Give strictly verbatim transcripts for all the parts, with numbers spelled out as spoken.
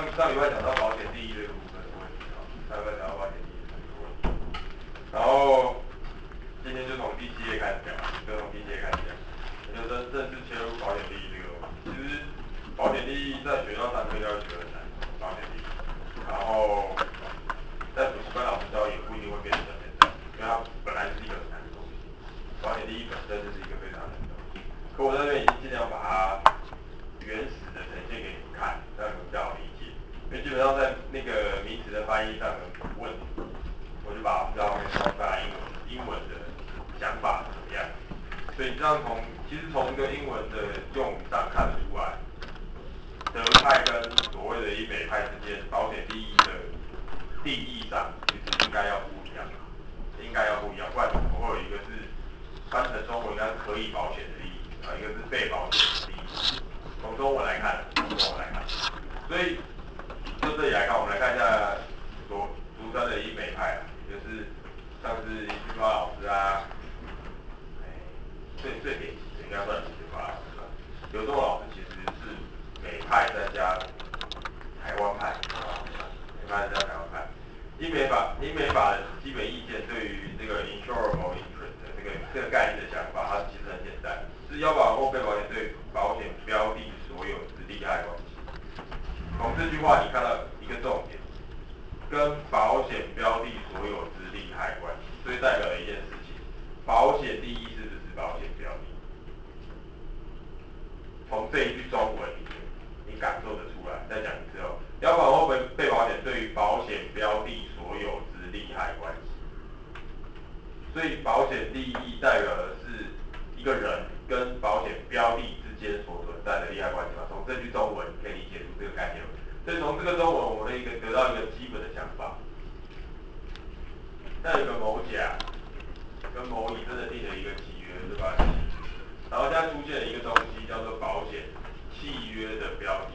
上礼拜讲到保险利益这个部分的问题啊，上礼拜讲到保险利益的这个问题，然后今天就从第七页开始讲，就从第七页开始讲，就正正式切入保险利益这个问题。其实保险利益在学校上课要学很难，保险利益，然后在补习班老师教也不一定会变成像现在，因为它本来就是一个很难的东西，保险利益本身就是一个非常难的东西。可我这边已经尽量把它原始的呈现给你们看，让你们比较好理解。因为基本上在那个名词的翻译上有问题，我就把它后面放大英文英文的想法是怎么样。所以这样从其实从这个英文的用语上看得出来，德派跟所谓的英美派之间保险利益的定义上，其实应该要不一样，应该要不一样，不然怎么会有一个是翻成中文应该是可以保险的利益，啊，一个是被保险的利益。从中文来看，从中文来看，所以就这里来看，我们来看一下所俗称的英美派啊，也就是像是林俊发老师啊，哎，最最典型的应该算林俊发老师吧。刘仲老师其实是美派再加台湾派，美派再加台湾派。英美法英美法的基本意见对于这个 insurable interest 的这个这个概念的想法，它其实很简单，是要保或被保险对保险标的所有之利害关系。从这句话你看到一个重点，跟保险标的所有之利害关系，所以代表了一件事情：保险利益是不是保险标的？从这一句中文里面，你感受得出来。再讲一次哦，要保或被被保险对于保险标的所有之利害关系。所以保险利益代表的是一个人跟保险标的之间所存在的利害关系嘛。从这句中文可以理解出这个概念。所以从这个中文，我们可以得到一个基本的想法。那有个某甲跟某乙真的订了一个契约，对吧？然后现在出现了一个东西叫做保险契约的标的。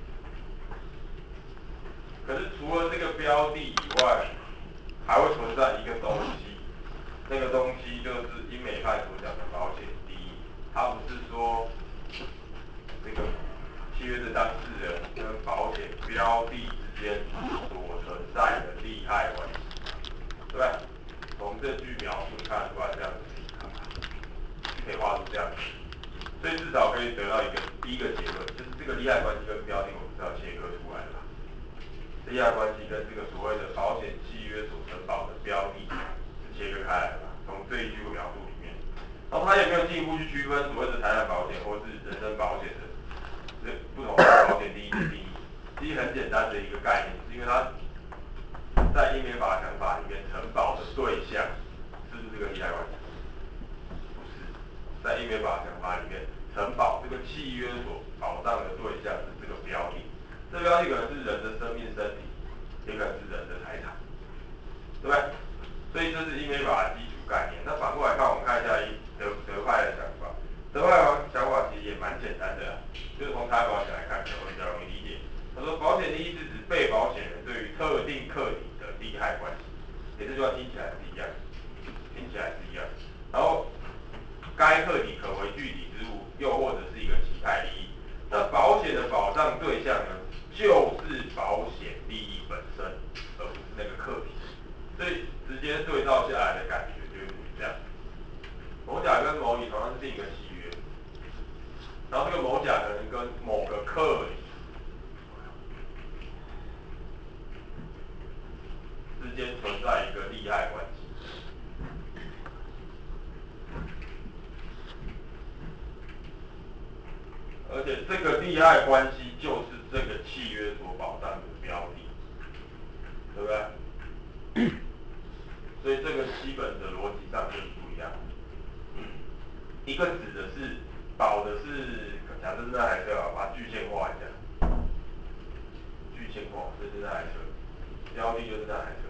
可是除了这个标的以外，还会存在一个东西，那个东西就是英美派所讲的保险利益。它不是说这个契约的当事人跟保险标的之间所存在的利害关系，对不对？从这句描述你看得出来，这样子可以画出这样子，所以至少可以得到一个第一个结论，就是这个利害关系跟标的我们是要切割出来的吧？利害关系跟这个所谓的保险契约所承保的标的是切割开来的吧？从这一句描述里面，然后他也没有进一步去区分所谓的财产保险或是人身保险的这不同的保险利益的定义。其实很简单的一个概念，是因为它在英美法的想法里面，承保的对象是不是这个利害关系？不是，在英美法的想法里面，承保这个契约所保障的对象是这个标的。这标的可能是人的生命、身体，也可能是人的财产，对不对？所以这是英美法的基础概念。那反过来看，我们看一下德德派的想法。德派的想法其实也蛮简单的啦，就是从财产保险来看，可能会比较容易理解。他说，保险利益是指被保险人对于特定客体的利害关系。也这句话听起来是一样，听起来是一样。然后，该客体可为具体之物，又或者是一个其他利益。那保险的保障对象呢，就是保险利益本身，而不是那个客体。所以直接对照下来的感觉就会这样。某甲跟某乙同样是订一个契约，然后这个某甲可能跟某个客体之间存在一个利害关系。而且这个利害关系就是这个契约所保障的标的，对不对？所以这个基本的逻辑上就是不一样。一个指的是保的是，假设是那台车啊，把它具象化一下，具象化，这是那台车，标的就是那台车。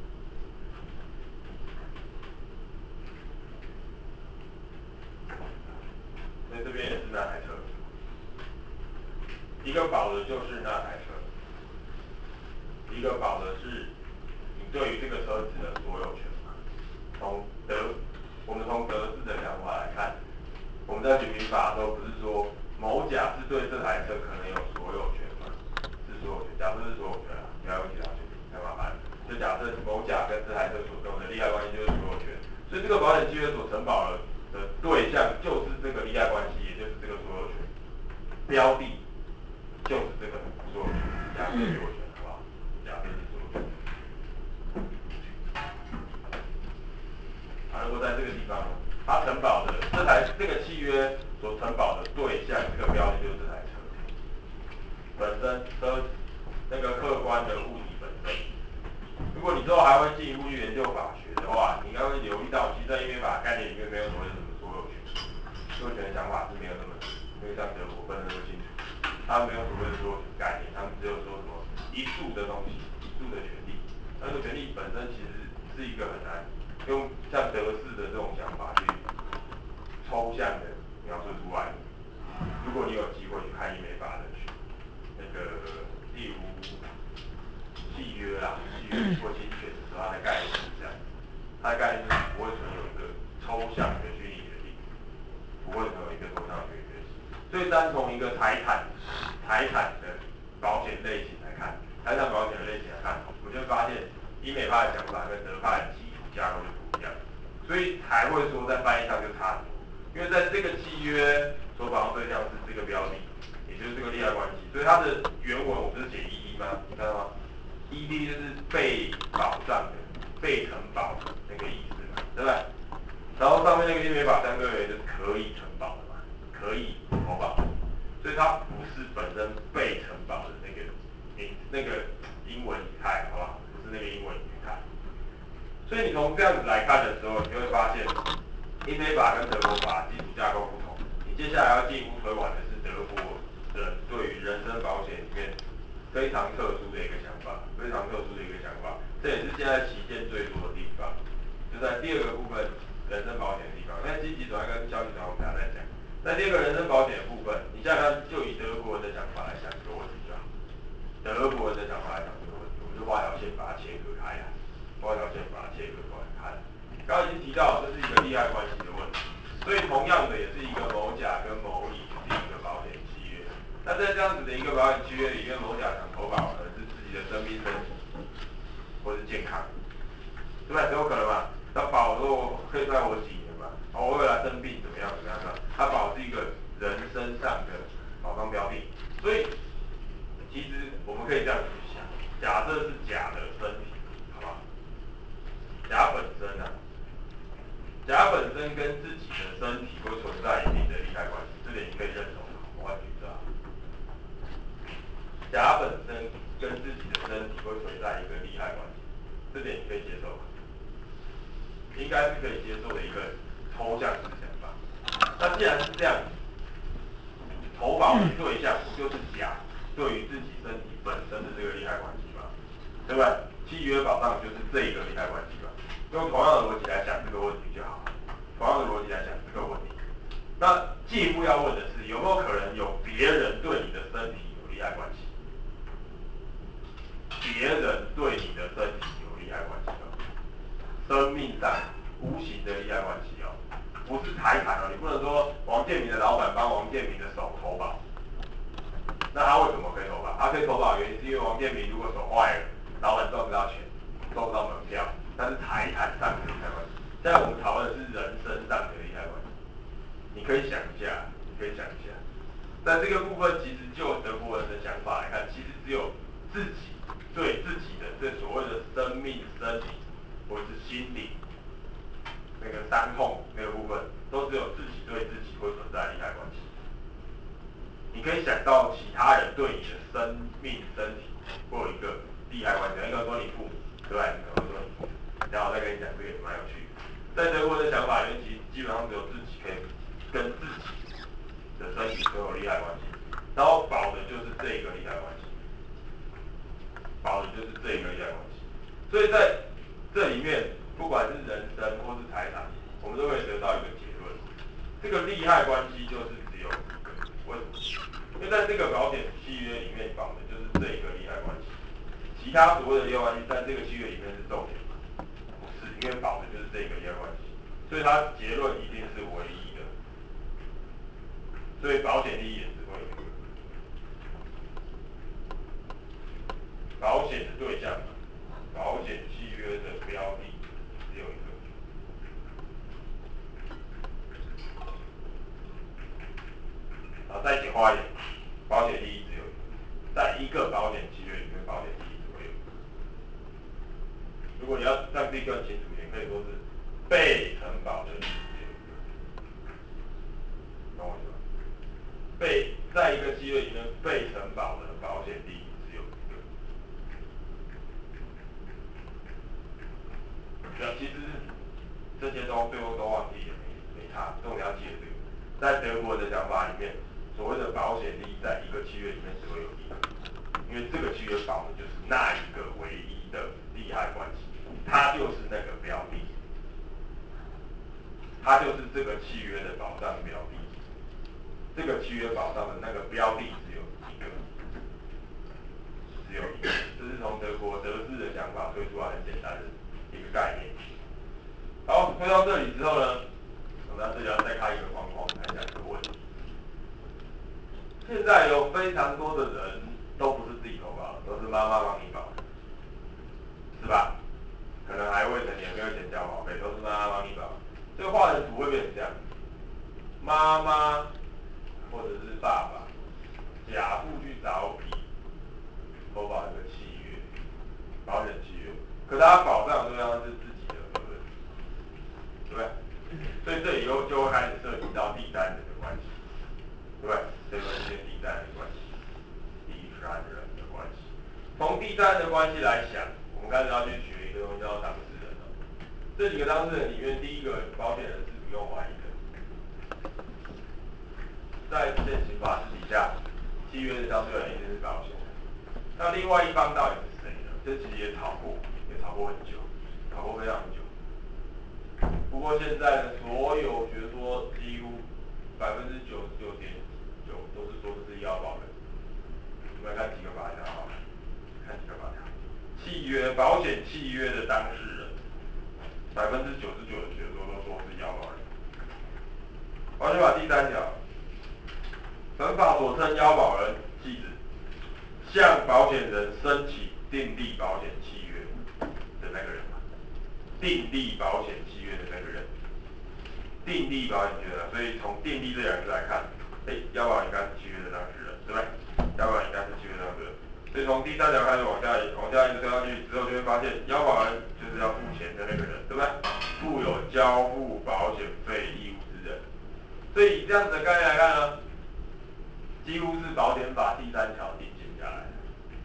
所以这边也是那台车，一个保的就是那台车，一个保的是你对于这个车子的所有权嘛。从德，我们从德式的想法来看，我们在举民法的时候不是说某甲是对这台车可能有所有权嘛？是所有权，假设是所保险契约所承保的的对象就是这个利害关系，也就是这个所有权，标的就是这个所有权，假设所有权，好不好？假设是所有权。啊，如果在这个地方，它承保的这台这个契约所承保的对象，这个标的就是这台车本身，车那个客观的物体本身。如果你之后还会进一步去研究法学的话，你应该会留意到，其实在英美法概念里面没有所谓的什么所有权，所有权的想法是没有那么，没有像德国分得那么清楚，他们没有所谓的所有权概念，他们只有说什么一注的东西，一注的权利，那个权利本身其实是一个很难用像德式的这种想法去抽象的描述出来的。如果你有机会去看英美法的那个例如契约啦、契约或侵权的时候，它的概念是这样，它的概念就是不会存有一个抽象的虚拟决定，不会存有一个抽象的虚拟决定。所以单从一个财产财产的保险类型来看，财产保险的类型来看，我就会发现英美派的想法跟德派的基础架构就不一样，所以才会说在翻译上就差很多。因为在这个契约所保障对象是这个标的，也就是这个利害关系，所以它的原文我不是写一一吗？你看到吗？一 D 就是被保障的、被承保的那个意思嘛，对不对？然后上面那个英美法相对而言就是可以承保的嘛，可以投保，所以它不是本身被承保的那个英那个英文语态，好不好？不是那个英文语态。所以你从这样子来看的时候，你就会发现。英美法跟德国法基础架构不同，你接下来要进一步推广的是德国人对于人身保险里面非常特殊的一个想法，非常特殊的一个想法，这也是现在旗舰最多的地方，就在第二个部分人身保险的地方。那积极转跟消极转我们等下再讲。在第二个人身保险的部分，你想想看，就以德国人的想法来想这个问题就好。德国人的想法来想这个问题，我们就画条线把它切割开来，画条线把它切割开来。刚刚已经提到，这是一个利害关系的问题，所以同样的也是一个某甲跟某乙是一个保险契约。那在这样子的一个保险契约里面，某甲想投保可能是自己的生命、身体或是健康，对不对？这有可能嘛？他保说可以在我几年嘛？哦，我未来生病怎么样怎么样的？他保是一个人身上的保障标的，所以其实我们可以这样子去想：假设是甲的身体，好不好？甲本身啊。甲本身跟自己的身体会存在一定的利害关系，这点你可以认同吗？我举个啊，甲本身跟自己的身体会存在一个利害关系，这点你可以接受吗？应该是可以接受的一个抽象思想吧。那既然是这样，投保的对象不就是甲对于自己身体本身的这个利害关系吗？对不对？契约保障就是这一个利害关系吧。用同样的逻辑来想这个问题就好了。同样的逻辑来想这个问题，那进一步要问的是，有没有可能有别人对你的身体有利害关系？别人对你的身体有利害关系哦，生命上无形的利害关系哦，不是财产哦。你不能说王建民的老板帮王建民的手投保，那他为什么可以投保？他可以投保的原因是因为王建民如果手坏了，老板赚不到钱，赚不到门票，但是财产上的利害关系。现在我们讨论的是人身上的利害关系。你可以想一下，你可以想一下，在这个部分，其实就德国人的想法来看，其实只有自己对自己的这所谓的生命、身体或是心理那个伤痛那个部分，都只有自己对自己会存在利害关系。你可以想到其他人对你的生命、身体会有一个利害关系，你可能说你父母，对吧？你可能说你父母，然后我再跟你讲这个也蛮有趣的。在德国人的想法里面，其实基本上只有自己可以跟自己的身体都有利害关系，然后保的就是这一个利害关系，保的就是这一个利害关系。所以在这里面，不管是人身或是财产，我们都可以得到一个结论：这个利害关系就是只有一个。为什么？因为在这个保险契约里面保的就是这一个利害关系，其他所谓的利害关系在这个契约里面是重点吗？不是，因为保的就是这个利害关系，所以它结论一定是唯一的。所以保险利益也只会有一个，保险的对象，保险契约的标的只有一个。 快一点，保险利益只有一个，在一个保险契约里面，保险利益只会有一个。如果你要让自己更清楚一点，可以说是被承保的利益只有一个，懂我意思吗？被在一个契约里面被承保的保险利益只有一个。对啊，其实这些都最后都忘记也没没差，重点要记得这个。在德国的讲法里面，所谓的保险利益在一个契约里面只会有一个，因为这个契约保的就是那一个唯一的利害关系，它就是那个标的，它就是这个契约的保障标的，这个契约保障的那个标的只有一个，只有一个，这是从德国德式的讲法推出来很简单的一个概念。好，推到这里之后呢，我们在这里要再开一个框框来讲这个问题。现在有非常多的人都不是自己投保，都是妈妈帮你保，是吧？可能还未成年，没有钱交保费，都是妈妈帮你保。这个画的图会变成这样：妈妈或者是爸爸，甲父去找乙投保一个契约，保险契约，可是他保障的对象是自己的责任，对不对？所以这里就就会开始涉及到第三人的关系，对不对？这个是第三人的关系，第三人的关系。从第三人的关系来想，我们开始要去学一个东西叫当事人了。这几个当事人里面，第一个保险人是不用怀疑的，在现行法制底下，契约的当事人一定是保险人。那另外一方到底是谁呢？这其实也吵过，也吵过很久，吵过非常久。不过现在的所有学说几乎百分之九十九点九都是说这是医药保人。我们来看几个法条好了，看几个法条。契约保险契约的当事人，百分之九十九的学说都说是医药保人。保险法第三条，本法所称要保人，系指向保险人申请订立保险契约的那个人嘛，订立保险契约的那个人，订立保险契约的，所以从订立这两个字来看，哎，要保人应该是契约的当事人，对不对？要保人应该是契约当事人，所以从第三条开始往下往下一直推下去之后，就会发现要保人就是要付钱的那个人，对不对？负有交付保险费义务之人。所以以这样子的概念来看呢，几乎是保险法第三条定型下来的。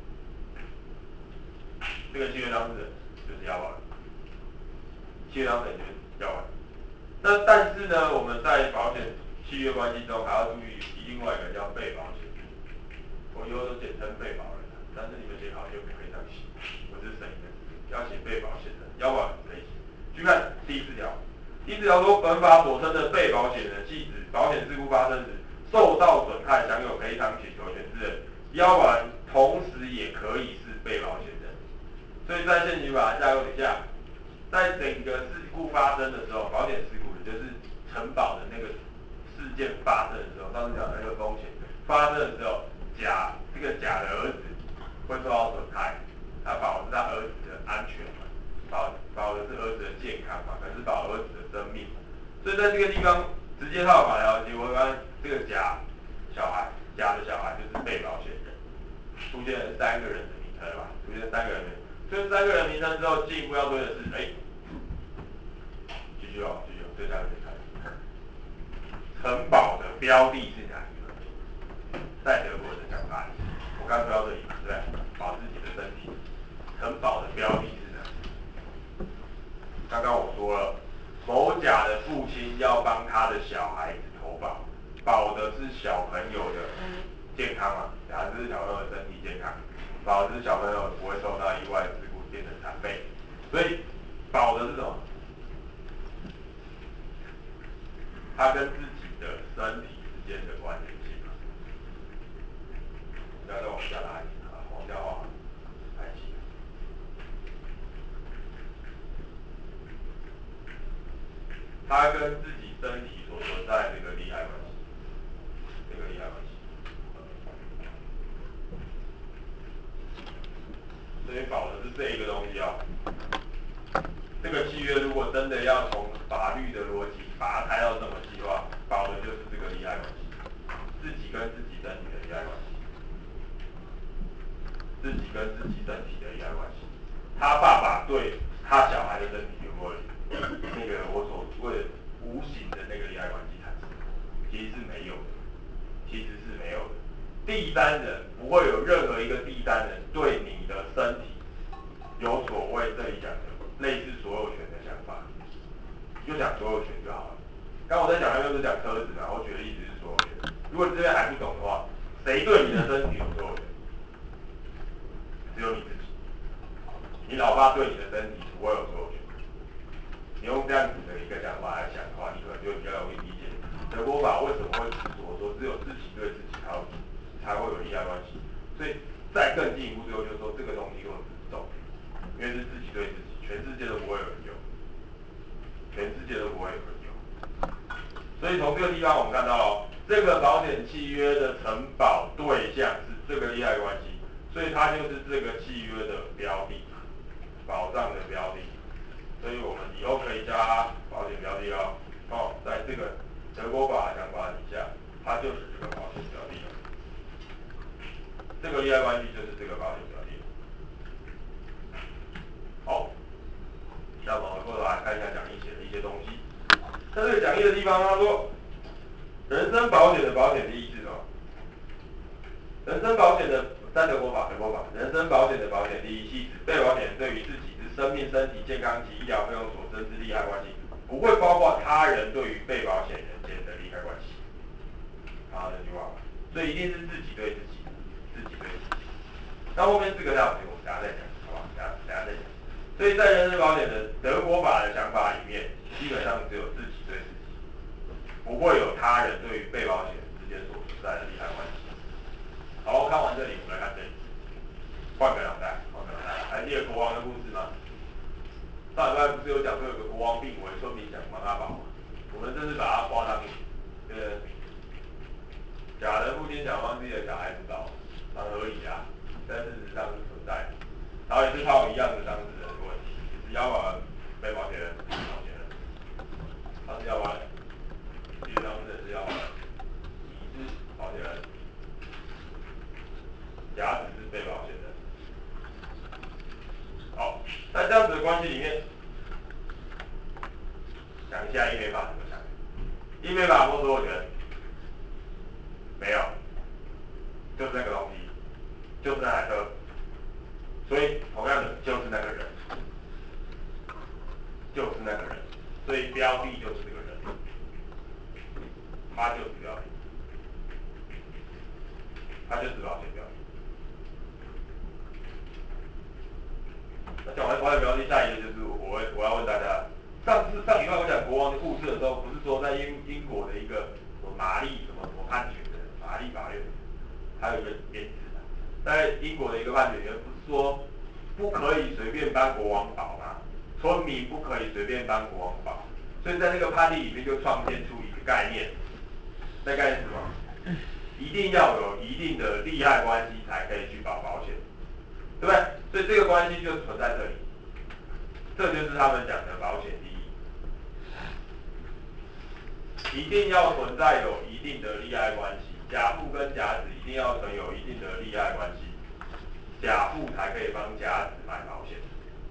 这个契约当事人就是要保人，契约当事人就是要保人。那但是呢，我们在保险契约关系中还要注意另外一个叫被保险人，我以后都简称被保人，但是你们写考卷不可以这样写，我只是省一个字，要写被保险人，要保人可以写。去看第四条，第四条说，本法所称的被保险人，系指保险事故发生时受到损害享有赔偿请求权之人，要保人同时也可以是被保险人。所以在现行法的架构底下，在整个事故发生的时候，保险事故也就是承保的那个事件发生的时候，上次讲的那个风险发生的时候，甲这个甲的儿子会受到损害，他保的是他儿子的安全嘛，保保的是儿子的健康嘛，可是保儿子的生命。所以在这个地方直接套法条，结果刚这个甲小孩，甲的小孩就是被保险人，出现了三个人的名称吧，出现三个人名。这三个人名称之后，进一步要推的是，哎，继续哦，继续哦，对下面看，承保的标的是哪一个？在德国的讲法里，我刚说到这里嘛，对不对？保自己的身体，承保的标的是哪一个？刚刚我说了，某甲的父亲要帮他的小孩子投保，保的是小朋友的健康嘛，假如是小朋友的身体健康。保的是小朋友不会受到意外事故变成残废，所以保的是什么？他跟自己的身体之间的关联性。不要再往下拉一点啊，往下画，太细了。他跟自己身体所存在的这个利害关系，这个利害关系。所以保的是这一个东西哦。这个契约如果真的要从法律的逻辑把它拆到这么细的话，保的就是这个利害关系，自己跟自己身体跟自己身体的利害关系。他爸爸对他小孩的身体有没有那个我所谓的无形的那个利害关系产生？其实是没有的，其实是没有的。第三人不会有任何一个第三人对你的身体有所谓这里讲的类似所有权的想法，你就讲所有权就好了。刚我在讲那边不是讲车子嘛，我举的例子是所有权。如果你这边还不懂的话，谁对你的身体有所有权？只有你自己。你老爸对你的身体不会有所有权。你用这样子的一个讲法来讲的话，你可能就比较容易理解德国法为什么会执着说只有自己对自己才有才会有利害关系。所以再更进一步，最后就是说这个东西根本不是重点，因为是自己对自己，全世界都不会有人有，全世界都不会有人有。所以从这个地方我们看到哦，这个保险契约的承保对象是这个利害关系，所以它就是这个契约的标的，保障的标的。所以我们以后可以加保险标的哦，哦，在这个德国法的想法底下，它就是这个保险标的，这个利害关系就是这个保险标的。好，那我们过来看一下讲义写的一些东西。在这个讲义的地方，他说，人身保险的保险利益是什么？人身保险的在德国法，德国法，人身保险的保险利益系指被保险人对于自己之生命、身体健康及医疗费用所生之利害关系，不会包括他人对于被保险人间的利害关系。啊，这句话，所以一定是自己对自己，自己对自己。那后面四个道理我们等下再讲，好吧？等下等下再讲。所以在人身保险的德国法的想法里面，基本上只有自己对自己，不会有他人对于被保险人之间所存在的利害关系。好，看完这里，我们来看这里，换个脑袋，换个脑袋，还记得国王的故事吗？上礼拜不是有讲说有个国王病危，村民想帮他保，我们这次把它夸张一点，呃，假的父亲想帮自己的小孩子保，蛮合理的啊，但事实上是存在的。然后也是靠一样的当事人的问题，也是要保人、被保险人、保险人，他是要保人，其实当事人是要保人，乙是保险人，甲只是被保险人。好，在这样子的关系里面，讲一下英美法怎么想。英美法没所有权，没有，就是那个东西，就是那台车，所以同样的就是那个人，就是那个人，所以标的就是这个人，他就是标的，他就是保险标的。那讲完保险标的，下一个就是我我要问大家，上次上礼拜我讲国王的故事的时候，不是说在英英国的一个什么玛丽什么什么判决的玛丽法院，还有一个编制的，在英国的一个判决里面，不是说不可以随便帮国王保吗？村民不可以随便帮国王保，所以在那个判例里面就创建出一个概念，那概念是什么？一定要有一定的利害关系才可以去保保险，对不对？所以这个关系就存在这里，这就是他们讲的保险利益，一定要存在有一定的利害关系，甲父跟甲子一定要存有一定的利害关系，甲父才可以帮甲子买保险，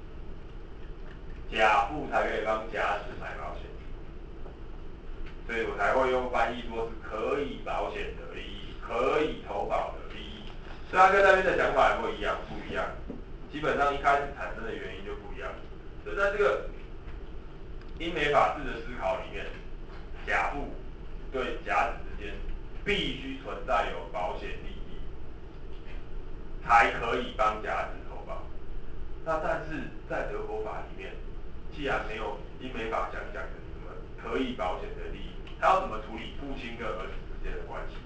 甲父才可以帮甲子买保险，所以我才会用翻译说是可以保险的利益，可以投保的利益。所以它跟那边的想法有没有一样？不一样。基本上一开始产生的原因就不一样。所以在这个英美法治的思考里面，甲父对甲子之间必须存在有保险利益，才可以帮甲子投保。那但是在德国法里面，既然没有英美法想讲的什么可以保险的利益，他要怎么处理父亲跟儿子之间的关系？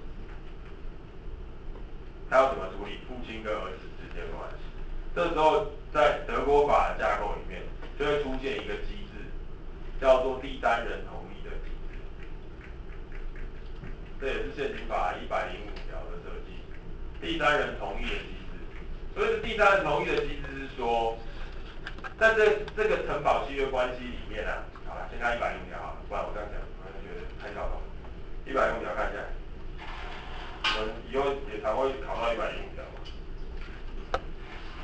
他要怎么处理父亲跟儿子之间的关系？这时候在德国法的架构里面，就会出现一个机制，叫做第三人同意的机制。这也是现行法一百零五条的设计，第三人同意的机制。所谓的第三人同意的机制是说，在这这个承保契约关系里面啊，好了，先看一百零五条好了，不然我这样讲，可能觉得太跳动。一百零五条看一下，我们以后也常会考到一百零五条。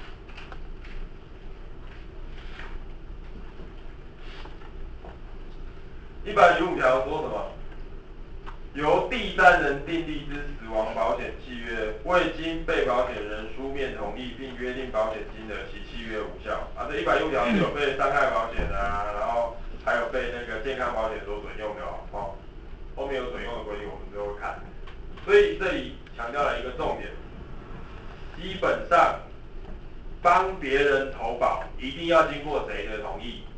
一百零五条说什么？由第三人订立之死亡保险契约，未经被保险人书面同意并约定保险金额，其契约无效。啊，这一百零五条是有被伤害保险啊，然后还有被那个健康保险所准用的哦。后面有准用的规定，我们之后会看。所以这里强调了一个重点，基本上帮别人投保一定要经过谁的同意？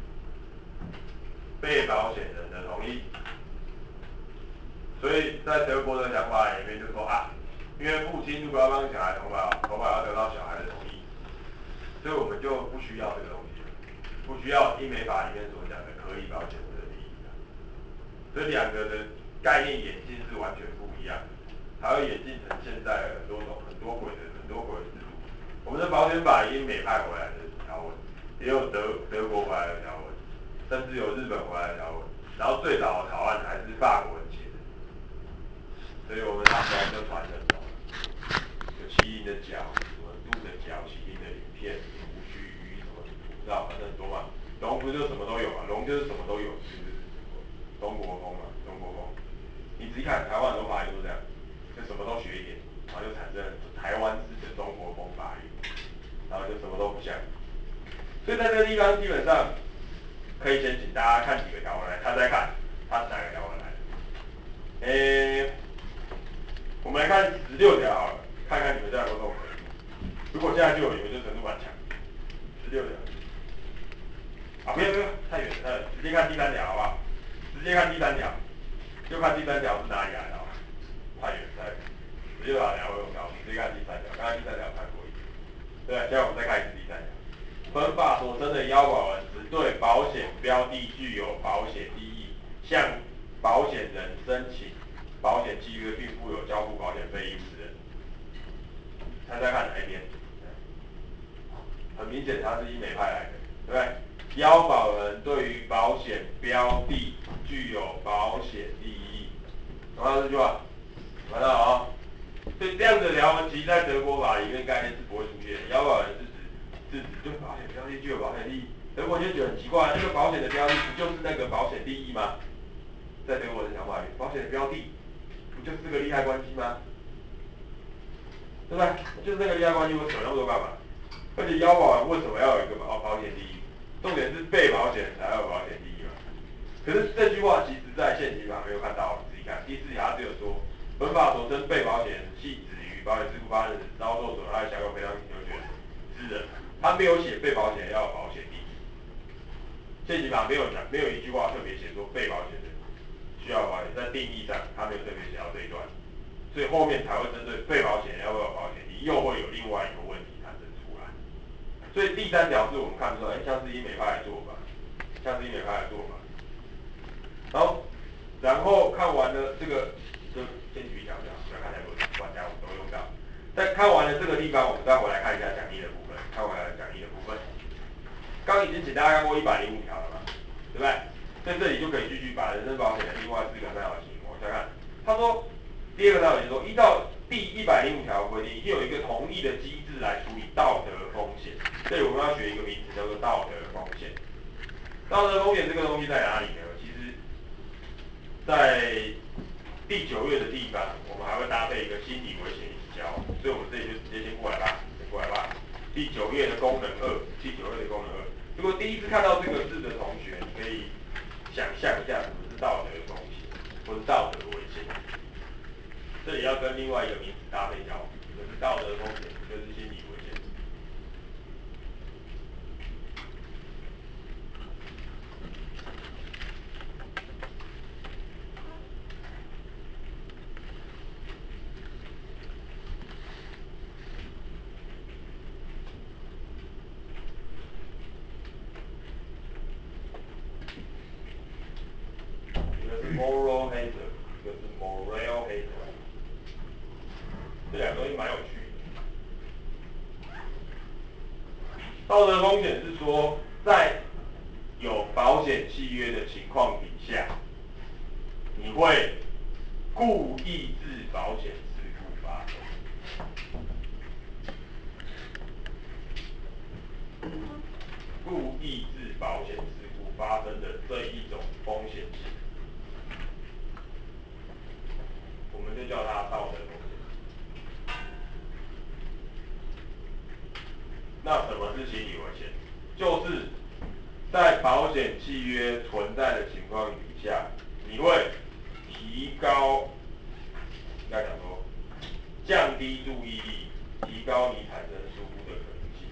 被保险人的同意。所以在德国的想法里面就说啊，因为父亲如果要帮小孩投保，投保要得到小孩的同意，所以我们就不需要这个东西了，不需要英美法里面所讲的可以保险人的利益了。这两个的概念演进是完全不一样的，还会演进成现在很多种、很多轨的、很多轨的制度。我们的保险法英美派回来的条文，也有德德国回来的条文，甚至有日本回来的条文，然后最早的草案还是法国人写的，所以我们他们就传承懂了，有麒麟的角，什么鹿的角，麒麟的鳞片，胡须鱼什么土造，反正很多嘛。龙不就什么都有嘛，龙就是什么都有，就是中国风嘛，中国风。你仔细看台湾很多法律都这样，就什么都学一点，然后就产生台湾式的中国风法律，然后就什么都不像。所以在这个地方基本上可以先请大家看几个条文来猜猜看，它是哪个条文来的？诶，我们来看十六条好了，看看你们这样有没有这种程度。如果现在就有，你们就程度蛮强。十六条。啊，不要不要，太远了太远了，直接看第三条好不好？直接看第三条，就看第三条是哪里来的好吧？太远太远。十六条等下会用到，我们直接看第三条，刚才第三条看过一次。对，现在我们再看一次第三条。本法所称的要保人，只对保险标的具有保险利益，向保险人申请保险契约并附有交付保险费义务之人。猜猜看哪一边？很明显，它是英美派来的，对不对？要保人对于保险标的具有保险利益，懂吗？这句话，看到啊？所以这样的条文，其实在德国法里面概念是不会出现的。要保人是指是指对保险标的具有保险利益。德国就觉得很奇怪，那个保险的标的不就是那个保险利益吗？在德国的想法里，保险的标的不就是这个利害关系吗？对不对？就是那个利害关系，我扯那么多干嘛？而且要保人为什么要有一个保保险利益？重点是被保险人才有保险利益嘛。可是这句话其实在现行法没有看到，你自己看第四条，它只有说本法所称被保险人系指于保险事故发生时遭受损害享有赔偿请求权之人，他没有写被保险人要有保险利益。现行法没有讲，没有一句话特别写说被保险人需要保险，在定义上他没有特别写到这一段，所以后面才会针对被保险人要不要有保险利益，又会有另外一个问题产生出来。所以第三条是我们看出来，哎，像是英美派的做法，像是英美派的做法。好，然后看完了这个，就先举一条这样，不要看太多，不然等下我们都用到。在看完了这个地方，我们再回来看一下讲义的部分，看完了讲义的部分。刚已经请大家看过一百零五条了嘛，对不对？在这里就可以继续把人身保险的另外四个三角形往下看。他说，第二个三角形说，依照第一百零五条规定，已经有一个同意的机制来处理道德风险。这里我们要学一个名词叫做道德风险。道德风险这个东西在哪里呢？其实，在第九页的地方，我们还会搭配一个心理危险一起教，所以我们这里就直接先过来吧，先过来吧。第九页的功能二，第九页的功能二。如果第一次看到这个字的同学，你可以想象一下什么是道德风险，或是道德危险。这里要跟另外一个名词搭配教，一个是道德风险，一个是心理危险。一个是 moral hazard， 一个是 moral hazard， 这两个东西蛮有趣的。道德风险是说，在有保险契约的情况底下，你会故意致保险事故发生。故意致保险事故发生的这一种风险性，我们就叫它道德风险。那什么是心理危险？就是在保险契约存在的情况底下，你会提高，应该讲说，降低注意力，提高你产生疏忽的可能性。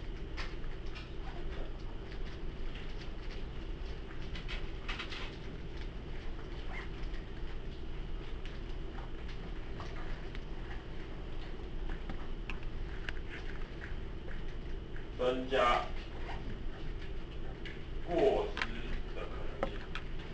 增加过失的可能性。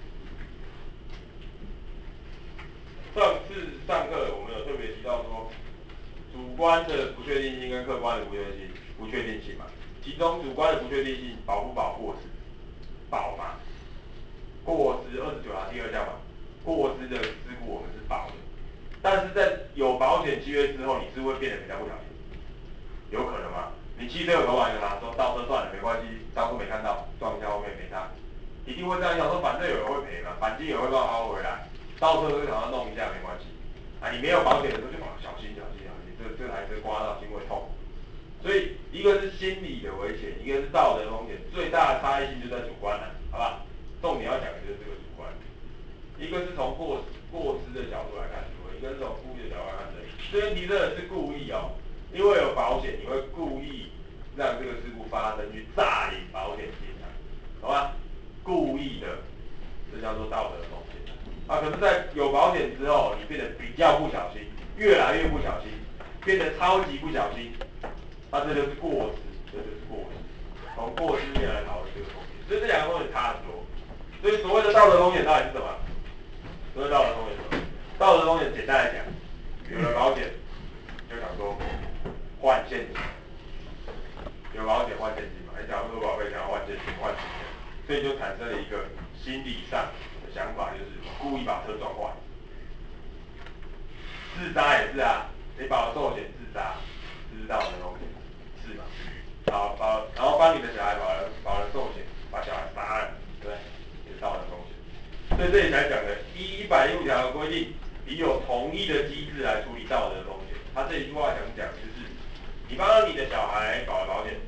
上次上课我们有特别提到说，主观的不确定性跟客观的不确定性，不确定性嘛。其中主观的不确定性保不保过失？保嘛。过失二十九条第二项嘛，过失的事故我们是保的，但是在有保险契约之后，你是会变得比较不小心，有可能吗？你汽车有头发有拿，说倒车算了没关系，当初没看到，撞一下后面没差，一定会这样想说，反正有人会赔嘛，钣金也会帮我凹回来，倒车就想要弄一下没关系，啊你没有保险的时候就哦小心小心小心，这这台车刮到心会痛，所以一个是心理的危险，一个是道德风险，最大的差异性就在主观了，好吧？重点要讲的就是这个主观，一个是从过过失的角度来看主观，一个是从故意的角度来看人。这边提的是故意哦，因为有保险，你会故意让这个事故发生，去诈领保险金啊，好吧？故意的，这叫做道德风险啊。可是，在有保险之后，你变得比较不小心，越来越不小心，变得超级不小心，那、啊、这就是过失，这就是过失。从过失面来讨论这个风险，所以这两个风险差很多。所以所谓的道德风险到底是什么？所谓道德风险是什么？道德风险简单来讲，有了保险，就想说换现金，有保险换现金嘛？你假如说宝贝想要换现金换钱，所以就产生了一个心理上的想法，就是故意把车撞坏。自杀也是啊，你保了寿险自杀，这是道德风险，是嘛？保保，然后帮你的小孩保了保了寿险，把小孩杀了，对不对？也是道德风险。所以这里才讲的，依一百零五条的规定，以有同意的机制来处理道德风险。他这一句话想讲就是，你帮你的小孩保了保险，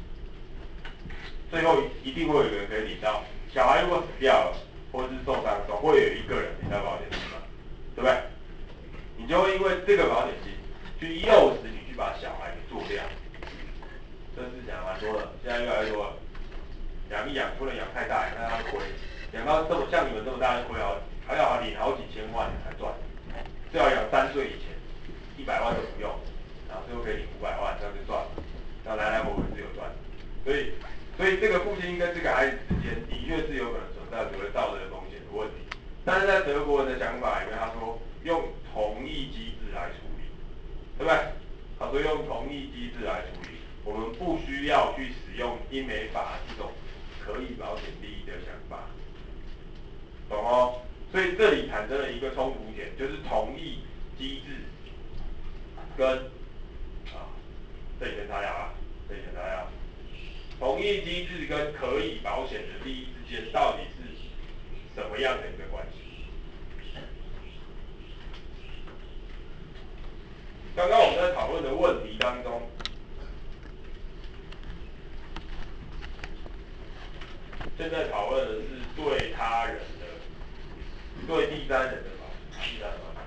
最后一定会有一个人可以领到。小孩如果死掉了，或是受伤，总会有一个人领到保险金嘛，对不对？你就会因为这个保险金，去诱使你去把小孩给做掉。这是讲蛮多的，现在越来越多了。养一养不能养太大，养太大会亏。养到这么像你们这么大就亏好，还要领好几千万才赚。最好养三岁以前，一百万都不用，然后最后可以领五百万，这样就赚了，这样来来回回是有赚的。所以，所以这个父亲跟这个孩子之间的确是有可能存在所谓道德风险的问题。但是在德国人的想法里面，他说用同意机制来处理，对不对？他说用同意机制来处理。我们不需要去使用英美法这种可以保险利益的想法，懂哦？所以这里产生了一个冲突点，就是同意机制跟啊，这里先擦掉啊，这里先擦掉。同意机制跟可以保险的利益之间到底是什么样的一个关系？刚刚我们在讨论的问题当中，现在讨论的是对他人的、对第三人的保险，第三人保险。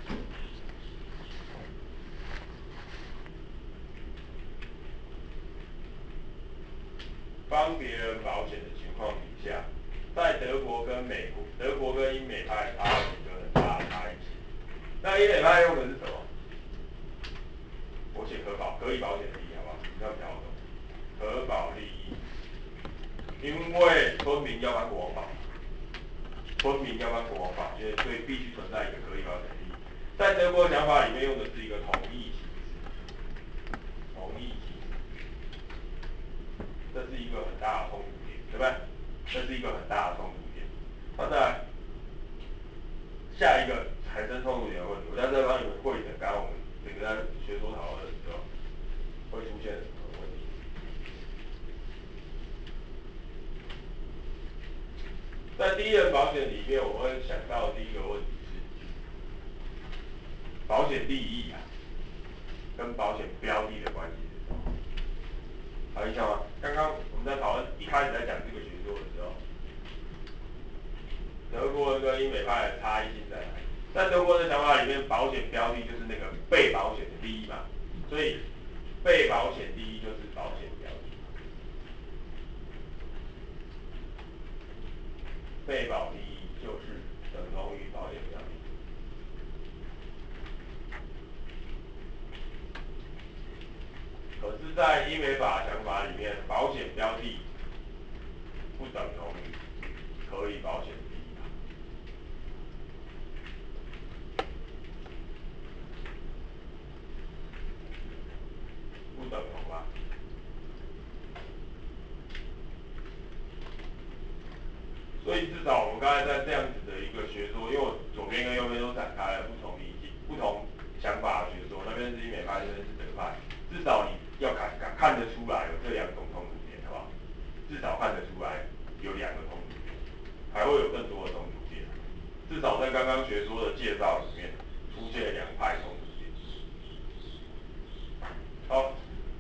帮别人保险的情况底下，在德国跟美国、德国跟英美派它有一个很大的差异性。那英美派用的是什么？我写可保、可以保险利益，好不好？这样比较好懂。可保利益，因为村民要帮国王保，村民要帮国王保，所以所以必须存在一个可以保险利益。在德国想法里面用的是一个同意机制，同意机制，这是一个很大的冲突点，对不对？这是一个很大的冲突点。那再来，下一个产生冲突点的问题，我在这帮你们会诊，刚刚我们整个在学说讨论的时候，会出现什么问题？ 第一人保险里面，我会想到的第一个问题是保险利益啊，跟保险标的的关系是什么？好印象吗？刚刚我们在讨论一开始在讲这个学说的时候，德国人跟英美派的差异性在哪里？在德国的想法里面，保险标的就是那个被保险的利益嘛，所以被保险利益就是保险标的，被保利益就是等同于保险标的。可是，在英美法想法里面，保险标的不等同于可以保险利益，不等同吧？所以至少我们刚才在这样子的一个学说，因为我左边跟右边都展开了不同理解、不同想法的学说，那边是英美派，这边是德派，至少你要看看看得出来有这两种冲突点，好不好？至少看得出来有两个冲突点，还会有更多的冲突点。至少在刚刚学说的介绍里面，出现了两派冲突点。好，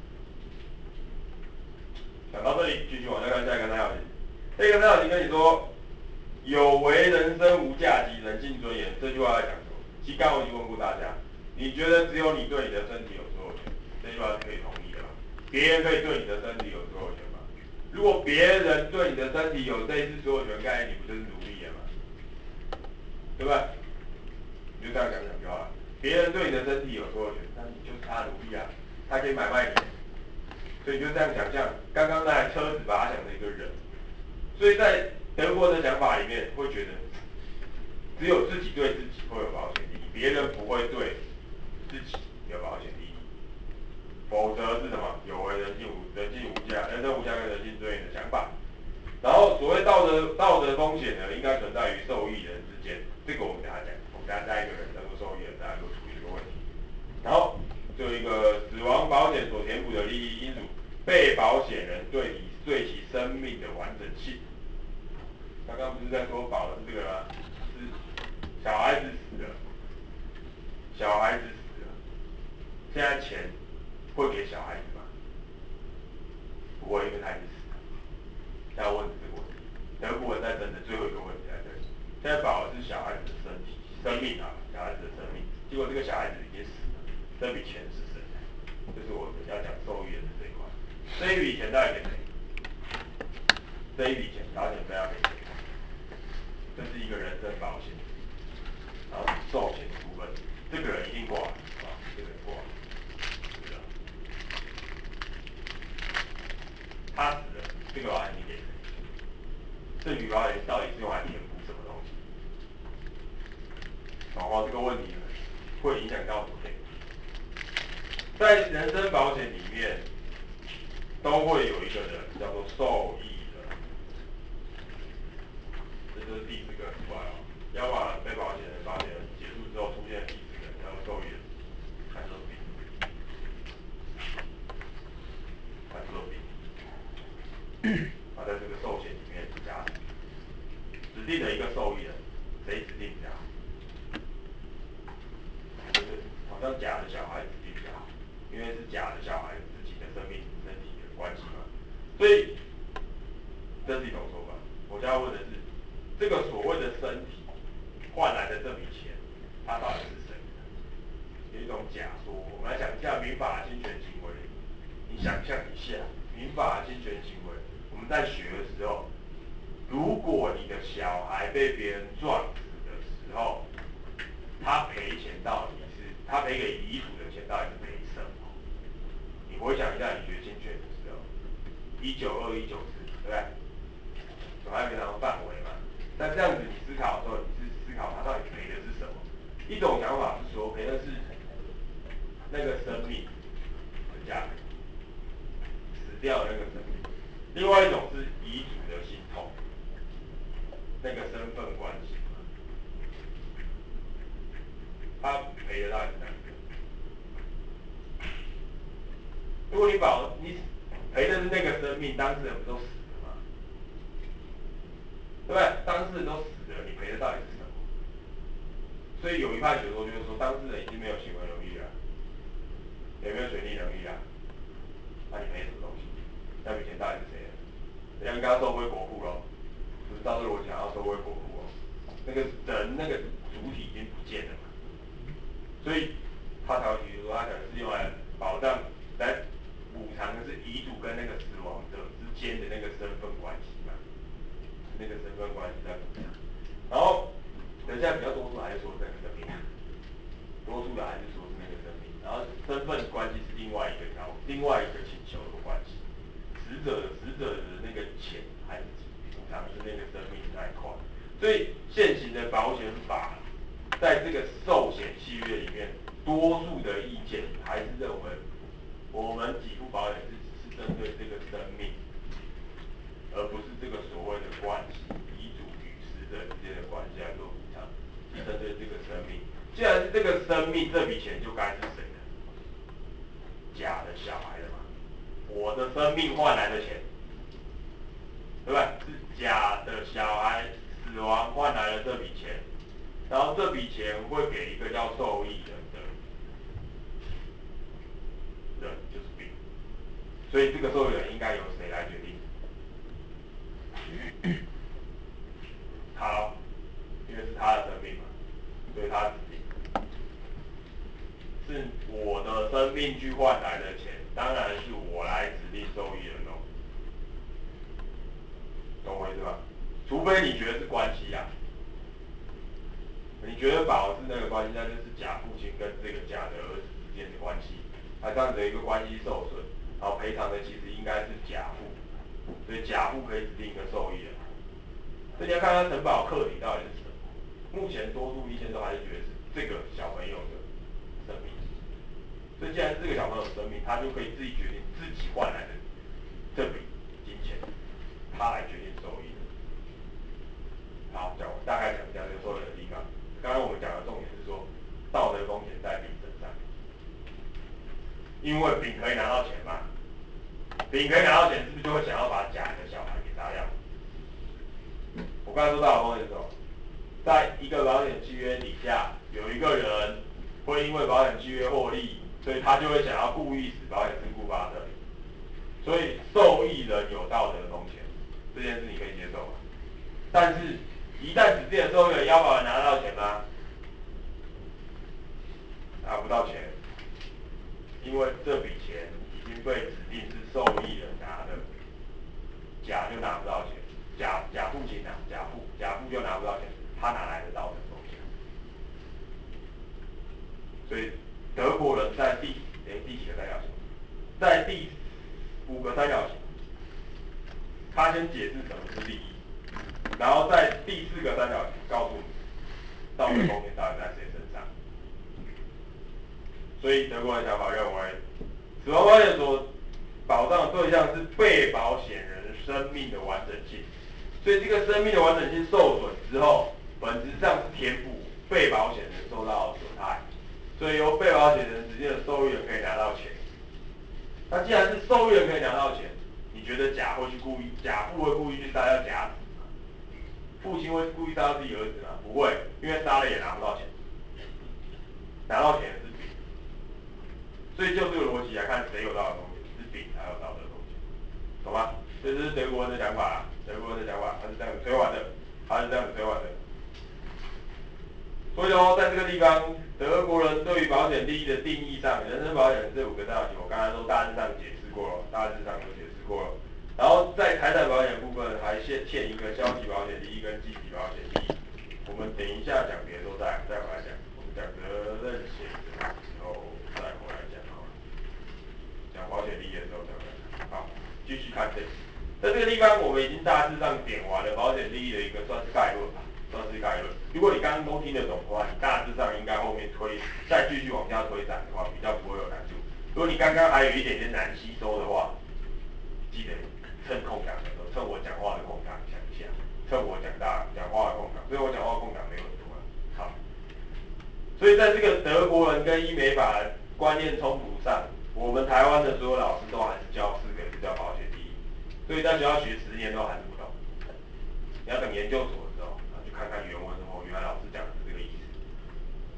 讲到这里，继续往下看下一个三角形。这个三角形跟你说。有为人生无价及人性尊严，这句话在讲什么？其实刚刚我已经问过大家，你觉得只有你对你的身体有所有权？这句话是可以同意的吧？别人可以对你的身体有所有权吗？如果别人对你的身体有类似所有权概念，你不就是奴隶了吗？对不对？你就这样想想就好了。别人对你的身体有所有权，那你就是他的奴隶啊，他可以买卖你，所以你就这样想象，刚刚那台车子把它想成一个人，所以在德国的想法里面会觉得。只有自己对自己会有保险利益，别人不会对自己有保险利益，否则是什么？有违人性无人性无价、人生无价跟人性尊严的想法。然后所谓道德道德风险呢，应该存在于受益人之间，这个我们等下讲，我们等下加一个人叫做受益人，大家都处理这个问题。然后就一个死亡保险所填补的利益因素，被保险人对其对其生命的完整性。刚刚不是在说保的是这个吗？是小孩子死了，小孩子死了，现在钱会给小孩子吗？不会，因为他已经死了。要问这个问题，德国人在争的最后一个问题在这里。现在保的是小孩子的身体、生命啊，小孩子的生命。结果这个小孩子已经死了，这笔钱是谁的？这是我们要讲受益人的这一块。这一笔钱到底给谁？这一笔钱保险费要给谁？这是一个人身保险。然后寿险的部分，这个人一定挂了，啊，这个人挂了，是的，他死了，这个保险金给谁？这笔保险到底是用来填补什么东西？然后这个问题呢，会影响到什么内容？在人身保险里面，都会有一个人叫做受益人，这就是第四个很怪哦。要么被保险人、保险人结束之后出现第四个人叫做受益人，看作弊。看作弊，啊，在这个寿险里面加指定的一个受益人，谁指定加？就是好像甲的小孩指定加，因为是甲的小孩自己的生命身体的关系嘛，所以这是一种说法。我现在问的是，这个所谓的身体换来的这笔钱，它到底是谁的？有一种假说，我们来想一下民法侵权行为，你想象一下民法侵权行为。我们在学的时候，如果你的小孩被别人撞死的时候，他赔钱到底是他赔给遗属的钱到底是赔什么？你回想一下你学侵权的时候，一九二一九四，对不对？总还有平常的范围嘛。但这样子你思考的时候，你是思考他到底赔的是什么？一种想法是说赔的是那个生命的价值，死掉的那个生命；另外一种是遗嘱的心痛。那个身份关系，他赔的到底是哪一个？如果你保你赔的是那个生命，当事人不都死了吗？对不对？当当事人都死了，你赔的到底是什么？所以有一派学说就是说，当事人已经没有行为能力了，也没有权利能力了，那、啊、你赔什么东西？那笔钱到底是谁的？人家应该要收归国库咯，就是照这逻辑要收归国库哦。那个人那个主体已经不见了嘛，所以他才会提出说，他可能是用来保障、来补偿的是遗嘱跟那个死亡者之间的那个身份关系嘛，那个身份关系在补偿。然后，等一下比较多数还是说那个生命，多数的还是说是那个生命，然后身份关系是另外一个条，另外一个请求的关系。死者的死者的那个钱还是补偿是那个生命的那一块。所以现行的保险法，在这个寿险契约里面，多数的意见还是认为，我们给付保险是只是针对这个生命，而不是这个所谓的关系，遗嘱与死者之间的关系来做补偿，是针对这个生命。既然是这个生命，这笔钱就该是谁的？甲的小孩的嘛。我的生命换来的钱，对不对？是甲的小孩死亡换来了这笔钱，然后这笔钱会给一个叫受益人的人，就是丙。所以这个受益人应该由谁来决定？他咯，因为是他的生命嘛，所以他指定。是我的生命去换来的钱，当然是我来指定受益人咯。懂我意思吧？除非你觉得是关系啊，你觉得保是那个关系，那就是甲父亲跟这个甲的儿子之间的关系，他这样子的一个关系受损，然后赔偿的其实应该是甲父，所以甲父可以指定一个受益人。所以你要看他承保客体到底是什么。目前多数意见都还是觉得是这个小朋友的生命。所以既然是这个小朋友的生命，他就可以自己决定自己换来的这笔金钱，他来决定收益。好，讲大概讲一下这个收益的地方。刚刚我们讲的重点是说，道德风险在丙身上，因为丙可以拿到钱嘛，丙可以拿到钱，是不是就会想要把甲的小孩给杀掉？我刚才说道德风险是什么？在一个保险契约底下，有一个人会因为保险契约获利，所以他就会想要故意使保险事故发生。所以受益人有道德风险，这件事你可以接受吗？但是，一旦指定的受益人要保人拿得到钱吗？拿不到钱，因为这笔钱已经被指定是受益人拿的，甲就拿不到钱，甲甲父亲拿，甲父甲父就拿不到钱，他哪来的道德风险？所以德国人在第诶第几个三角形？在第五个三角形，他先解释什么是利益，然后在第四个三角形告诉你道德风险到底在谁身上。所以德国的想法认为，死亡保险所保障的对象是被保险人生命的完整性，所以这个生命的完整性受损之后，本质上是填补被保险人受到的损害，所以由被保险人直接的受益人可以拿到钱。那既然是受益人可以拿到钱，你觉得甲会去故意，甲父会故意去杀掉甲子吗？父亲会故意杀掉自己儿子吗？不会，因为杀了也拿不到钱，拿到钱的是丙。所以就这个逻辑来看，谁有道德风险？是丙才有道德风险，懂吗？这是德国人的讲法啦，德国人的讲法，他是这样子推完的，他是这样子推完的。所以哦，在这个地方，德国人对于保险利益的定义上，人身保险这五个大题，我刚才都大致上解释过了，大致上都解释过了。然后在财产保险部分，还欠欠一个消极保险利益跟积极保险利益。我们等一下讲别的时候再再回来讲，我们讲责任险的时候再回来讲好了。讲保险利益的时候再回来讲。好，继续看这里。在这个地方，我们已经大致上点完了保险利益的一个算是概论吧。算是概论。如果你刚刚都听得懂的话，你大致上应该后面推再继续往下推展的话，比较不会有难度。如果你刚刚还有一点点难吸收的话，记得趁空档的时候，趁我讲话的空档讲一下，趁我讲大讲话的空档，所以我讲话的空档没有很多了。好，所以在这个德国人跟医美法观念冲突上，我们台湾的所有老师都还是教四个字叫保险利益，所以在学校学十年都还是不懂。你要等研究所的时候，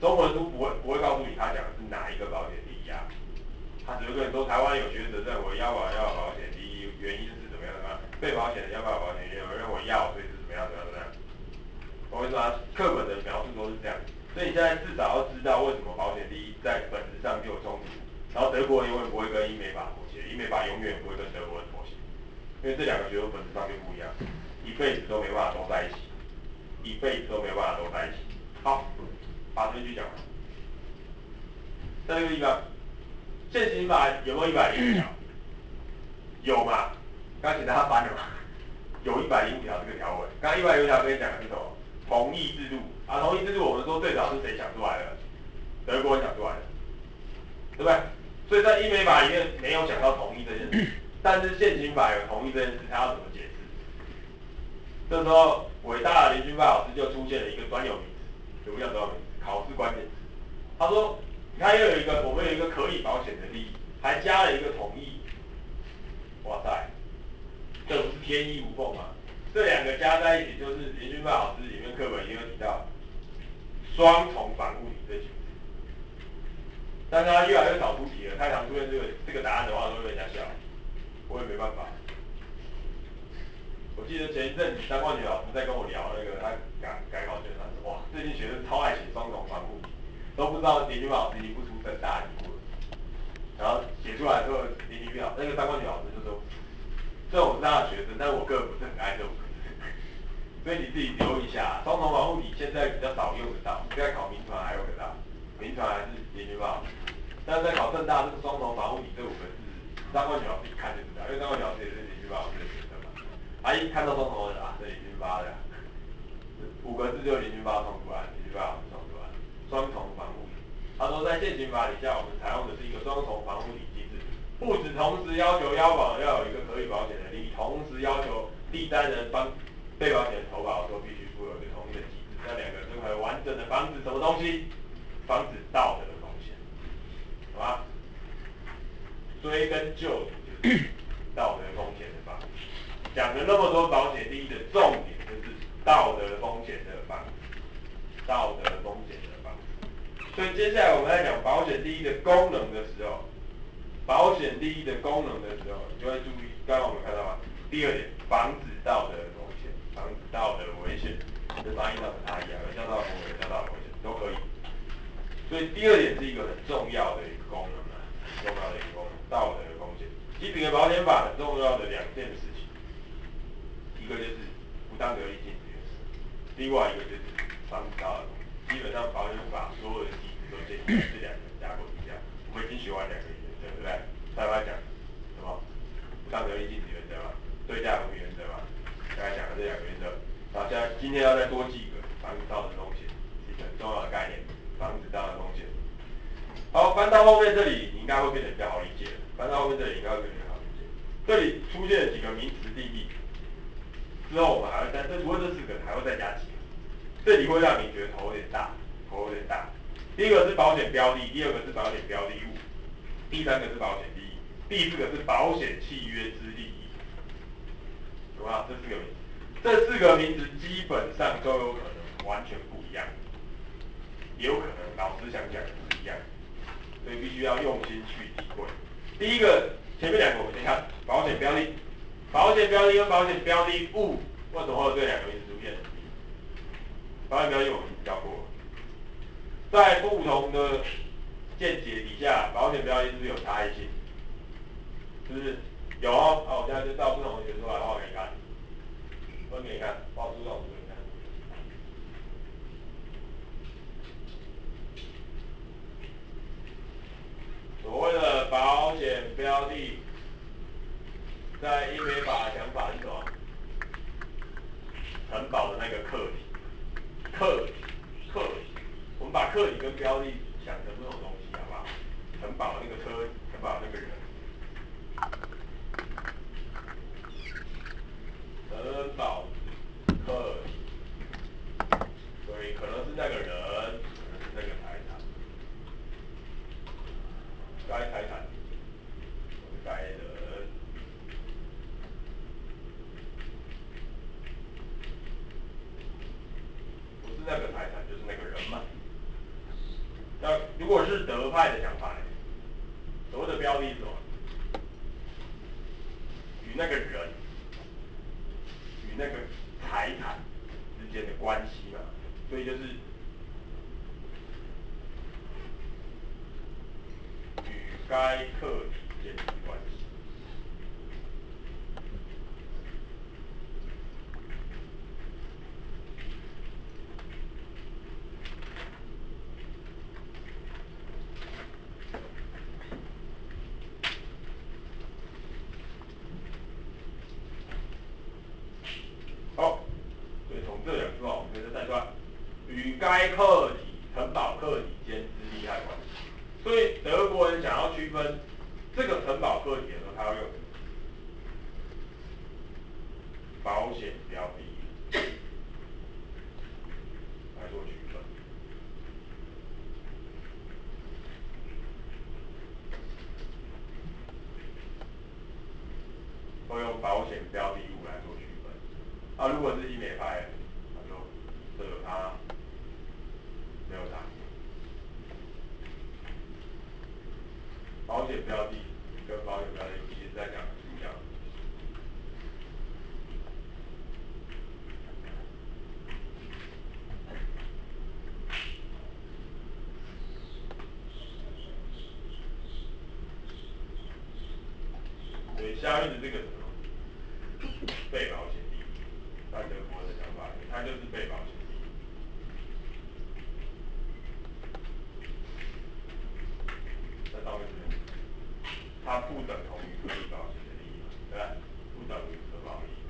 中文书不会不会告诉你他讲的是哪一个保险第一啊，他只会跟你说台湾有学者认为要保要保保险第一，原因是怎么样的吗？被保险人要不要保险，有人认为要，所以是怎么样怎么样怎么样。我跟你说啊，课本的描述都是这样，所以你现在至少要知道为什么保险第一在本质上就有冲突，然后德国永远不会跟英美法妥协，英美法永远不会跟德国人妥协，因为这两个学说本质上就不一样，一辈子都没办法都在一起，一辈子都没有办法都在一起。好，把这句讲完。在这个地方，现行法有没有一百零五条？有嘛？刚请大家翻了嘛？有一百零五条这个条文。刚一百零五条跟你讲的是什么？同意制度啊，同意制度我们说最早是谁想出来的？德国人想出来的，对不对？所以在英美法里面没有讲到同意这件事，但是现行法有同意这件事，他要怎么解释？这时候，伟大的林君发老师就出现了一个专有名词，什么叫专有名词？考试关键词。他说，他又有一个，我们有一个可以保险的利益，还加了一个同意。哇塞，这不是天衣无缝吗？这两个加在一起，就是林君发老师里面课本也有提到双重防护理这几个字。但是他越来越少出题了，太常出现这个这个答案的话，都会被人家笑。我也没办法。我记得前一阵子张冠宇老师在跟我聊那个他改改考卷，他说哇，最近学生超爱写双重防护题，都不知道林君发老师已经不出正大题目了。然后写出来之后，林君发那个张冠宇老师就说，虽然我是他的学生，但是我个人不是很爱这种课。所以你自己留意一下，双重防护体现在比较少用得到，在考民传还用得到，民传还是林君发老师。但是在考政大这个双重防护体这五个字，张冠宇老师一看就知道，因为张冠宇老师也是林君发老师的学生嘛。他一看到双重的啊，这林君发的，五个字就林君发创出来，林君发老师创出来，双重防护体。他说在现行法底下，我们采用的是一个双重防护体机制，不只同时要求要保要有一个可以保险的利益，同时要求第三人帮被保险人投保的时候必须附有一个同意的机制，这两个就可以完整的防止什么东西？防止道德的风险，好吧？追根究底就是道德风险的防止。讲了那么多保险利益的重点就是道德风险的防止，道德风险的防止。所以接下来我们在讲保险利益的功能的时候，保险利益的功能的时候，你就会注意，刚刚我们看到吗？第二点，防止道德风险，防止道德危险，这发音上的差异啊，有叫道风险，有叫道危险，都可以。所以第二点是一个很重要的一个功能啊，很重要的一个功能，道德风险。其实整个保险法很重要的两件事情，一个就是不当得利禁止原则，另外一个就是防止道德风险。基本上保险法所有的机制都建立在这两个架构底下。我们已经学完两个原则，对不对？再来讲什么？不当得利禁止原则嘛，对价公平原则嘛，刚才讲的这两个原则。然后现在今天要再多记一个防止道德风险，是一个很重要的概念，防止道德风险。好，翻到后面这里，你应该会变得比较好理解了。翻到后面这里应该会变得比较好理解。这里出现了几个名词定义，之后我们还会再，这除了这四个，还会再加几个。这里会让你觉得头有点大，头有点大。第一个是保险标的，第二个是保险标的物，第三个是保险利益，第四个是保险契约之利益。有没有？这四个名词，这四个名词基本上都有可能完全不一样，也有可能老师想讲的是一样，所以必须要用心去体会。第一个，前面两个我们先看保险标的，保险标的跟保险标的物为什么会有这两个名词出现？保险标的我们已经教过了，在不同的见解底下，保险标的是不是有差异性？是不是？有哦。好，我现在就照不同的学出来画给你看，分给你看，画出这种图给你看。所谓的保险标的，在英美法的讲法是什么？承保的那个客体，客体，客体，我们把客体跟标的想成不同东西，好不好？承保那个车，承保那个人，承保客体，所以可能是那个人，可能是那个财产，该财产，该人。不是那个财产，就是那个人嘛。 派的想法呢？所谓的标的是什么？与那个人、与那个财产之间的关系嘛，所以就是与该客体间的关系。好，所以从这两句话我们可以再带出来，与该客体、承保客体间之利害关系。所以德国人想要区分这个承保客体的时候，他要用保险标的来做区分。会用保险标的物来做区分。啊，如果是英美派，那就这有它，没有它。保险标的跟保险标的物其实在讲的是一样的。所以下面的这个什么被保险利益，在德国的想法里面，它就是被保险利益。在上面这边，它不等同于可以保险的利益，对吧？不等于可保利益。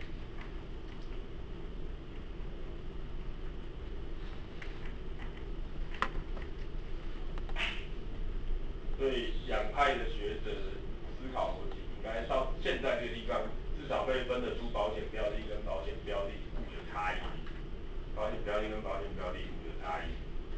所以两派的学者思考逻辑，应该到现在这个地方，至少可以分得出保险标的跟保险标的物的差异。保险标的跟保险标的物的差异。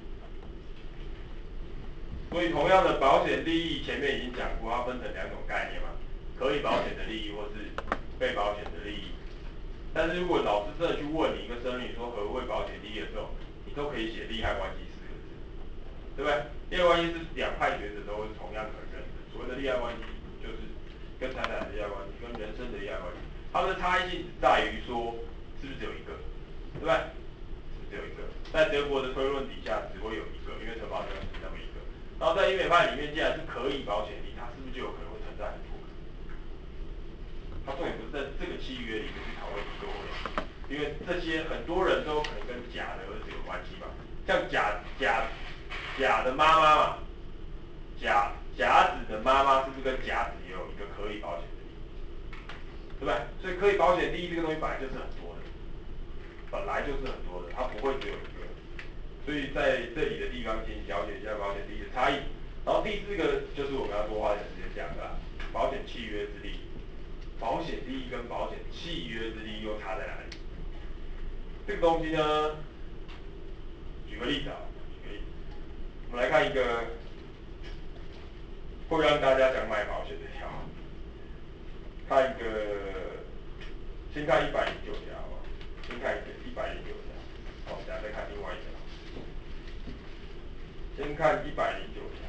所以同样的保险利益，前面已经讲过，它分成两种概念嘛，可以保险的利益或是被保险的利益。但是如果老师真的去问你一个生理说何谓保险利益的时候，你都可以写利害关系四个字，对不对？利害关系是两派学者都是同样承认的。所谓的利害关系，就是跟财产的利害关系，跟人生的利害关系，它们的差异性只在于说是不是只有一个，对不对？是不是只有一个？在德国的推论底下，只会有一个，因为承保人只那么一个。然后在英美派里面，既然是可以保险利，它是不是就有可能会存在很多个？它重点不是在这个契约里面去讨论一个或两个，因为这些很多人都有可能跟甲的儿子有关系嘛。像甲甲甲的妈妈嘛，甲甲子的妈妈是不是跟甲子也有一个可以保险的利益？对不对？所以可以保险利益这个东西本来就是很多的，本来就是很多的，它不会只有一个。所以在这里的地方，请你了解一下保险利益的差异。然后第四个就是我们要多花点时间讲的啦，保险契约之利益。保险利益跟保险契约之利益又差在哪里？这个东西呢，举个例子啊，举个例子，我们来看一个会让大家想买保险的条，看一个，先看一百零九条啊，先看一个一百零九条，好，等下再看另外一条，先看一百零九条。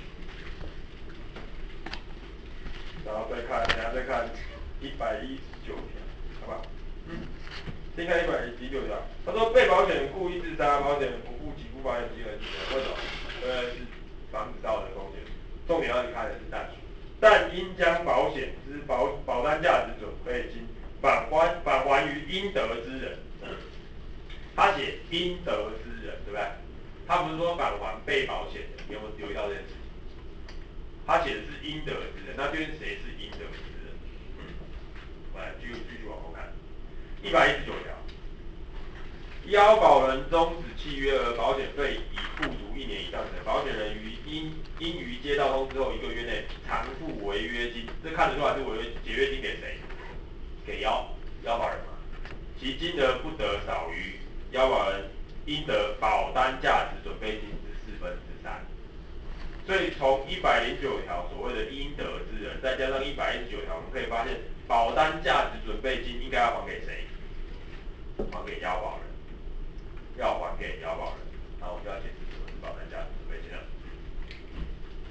然后再看，等下再看一百一十九条，好吧？嗯，先看一百一十九条。他说，被保险人故意自杀，保险人不负给付保险金额金额，为什么？因为是防止造成风险。重点要你看的是但书，但应将保险之保保单价值准备金返还返还于应得之人。他写应得之人，对不对？他不是说返还被保险人，你有没有留意到这件事情？他写的是应得之人，那究竟谁是应得之人？我们来继续继续往后看，一百一十九条，要保人终止契约而保险费已付足一年以上者，保险人于应应于接到通知后一个月内偿付违约金，这看得出来是违约解约金给谁？给要要保人嘛？其金额不得少于要保人应得保单价值准备金之四分之三。所以从一百零九条所谓的应得之人，再加上一百一十九条，我们可以发现，保单价值准备金应该要还给谁？还给要保人，要还给要保人。然后我就要解释什么是保单价值准备金了。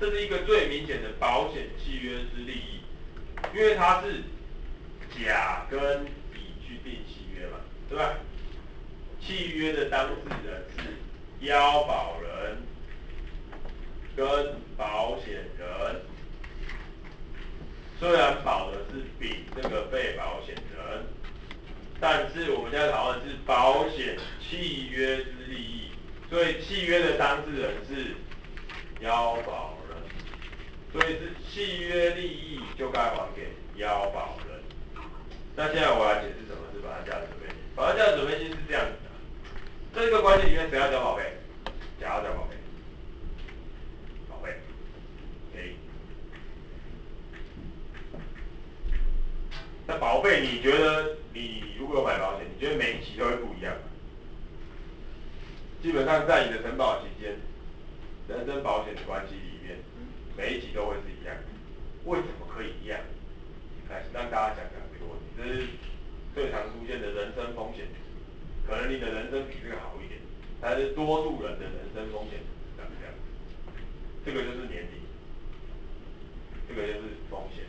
这是一个最明显的保险契约之利益，因为它是甲跟乙去订契约嘛，对吧？契约的当事人是要保人跟保险人，虽然保的是丙这个被保险人，但是我们现在讨论的是保险契约之利益，所以契约的当事人是要保人，所以是契约利益就该还给要保人。那现在我来解释什么是保单价值准备金。保单价值准备金是这样子的，这个关系里面谁要交保费？甲要交保费，保费 ，A。那保费你觉得你如果有买保险，你觉得每一期都会不一样吗？基本上在你的承保期间，人身保险的关系里面，每一期都会是一样的。为什么可以一样？来让大家讲讲这个问题，这是最常出现的人身风险。可能你的人生比这个好一点，但是多数人的人生风险长这样。这个就是年龄，这个就是风险。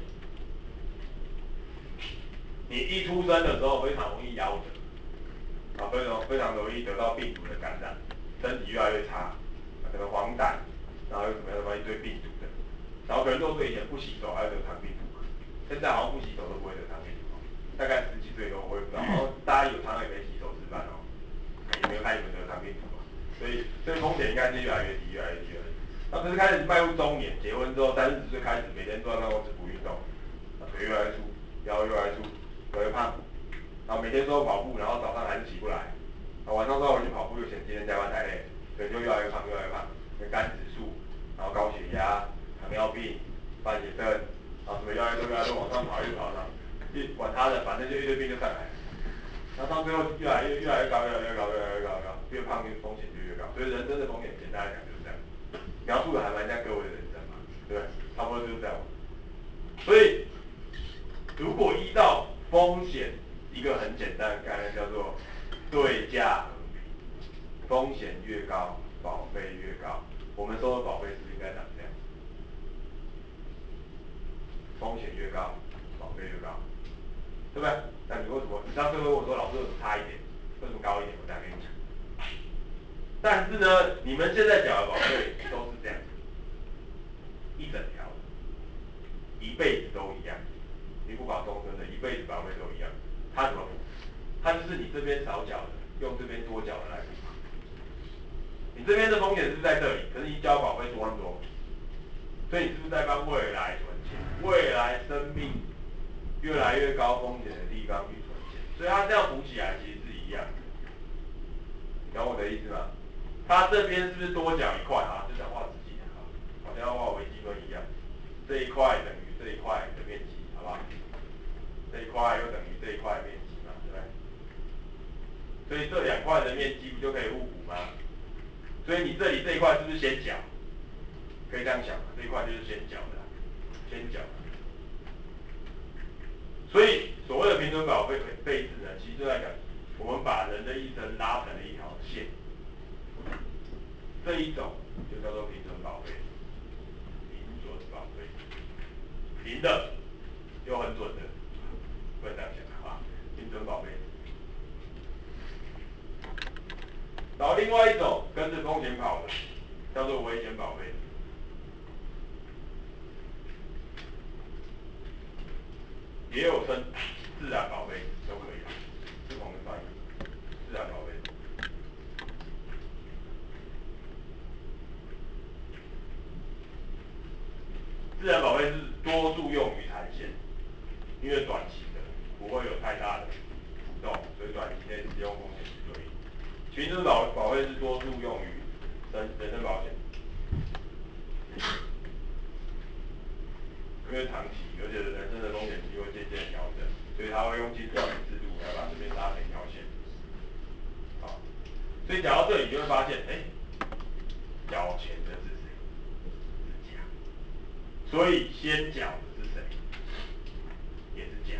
你一出生的时候非常容易夭折，啊，非常非常容易得到病毒的感染，身体越来越差，可能黄疸，然后又什么样的一堆病毒的，然后可能六岁以前不洗手还会得肠病毒，现在好像不洗手都不会得肠病毒，大概十几岁以后我也不知道，然后大家有常也没洗手吃饭哦，也没有看你们得肠病毒嘛，所以所以风险应该是越来越低，越来越低，越来越低。然后可是开始迈入中年，结婚之后三十岁开始每天都要在公司不运动，腿越来越粗，腰越来越粗，越来越胖，然后每天都要跑步，然后早上还是起不来，然后晚上都要回去跑步，又嫌今天加班太累，腿就越来越胖，越来越胖，肝指数，然后高血压、糖尿病、败血症，然后什么越来越多越来越多往上跑，越跑上，一管他的，反正就一堆病就上来了。然后到最后越来越越来越高，越来越高，越来越高，越高，越胖越风险就越高。所以人生的风险简单来讲就是这样，描述的还蛮像各位的人生嘛，对不对？差不多就是这样。所以如果依照风险一个很简单的概念叫做对价衡比，风险越高，保费越高。我们收的保费是不是应该长这样？风险越高，保费越高，对不对？那你为什么？你上次问我说，老师为什么差一点？为什么高一点？我再跟你讲。但是呢，你们现在缴的保费都是这样，一整条的，一辈子都一样，你不保终身的，一辈子保费都一样。它怎么补？它就是你这边少缴的，用这边多缴的来补。你这边的风险是在这里，可是你缴保费多那么多，所以你是不是在帮未来存钱？未来生命越来越高风险的地方去存钱，所以它这样补起来其实是一样的。你懂我的意思吗？它这边是不是多缴一块啊？就像画直线啊，好像要画微积分一样，这一块等于这一块的面积，好不好？这一块又等于这一块的面积嘛，对不对？所以这两块的面积不就可以互补吗？所以你这里这一块是不是先缴？可以这样想，这一块就是先缴的，先缴的。所以所谓的平准保费费制呢，其实就在讲，我们把人的一生拉成了一条线，这一种就叫做平准保费，平准保费，平的又很准的，不能这样想啊，平准保费。然后另外一种跟着风险跑的，叫做危险保费，也有称自然保费都可以啊，不同的翻译，自然保费。自然保费是多数用于产险，因为短期的不会有太大的浮动，所以短期内使用风险是可以。平准保保费是多数用于人人身保险，因为长期而且人生的风险机会渐渐调整，所以他会用精算的制度来把这边拉成一条线。好，所以讲到这里，你就会发现，哎，缴钱的是谁？是甲。所以先缴的是谁？也是甲。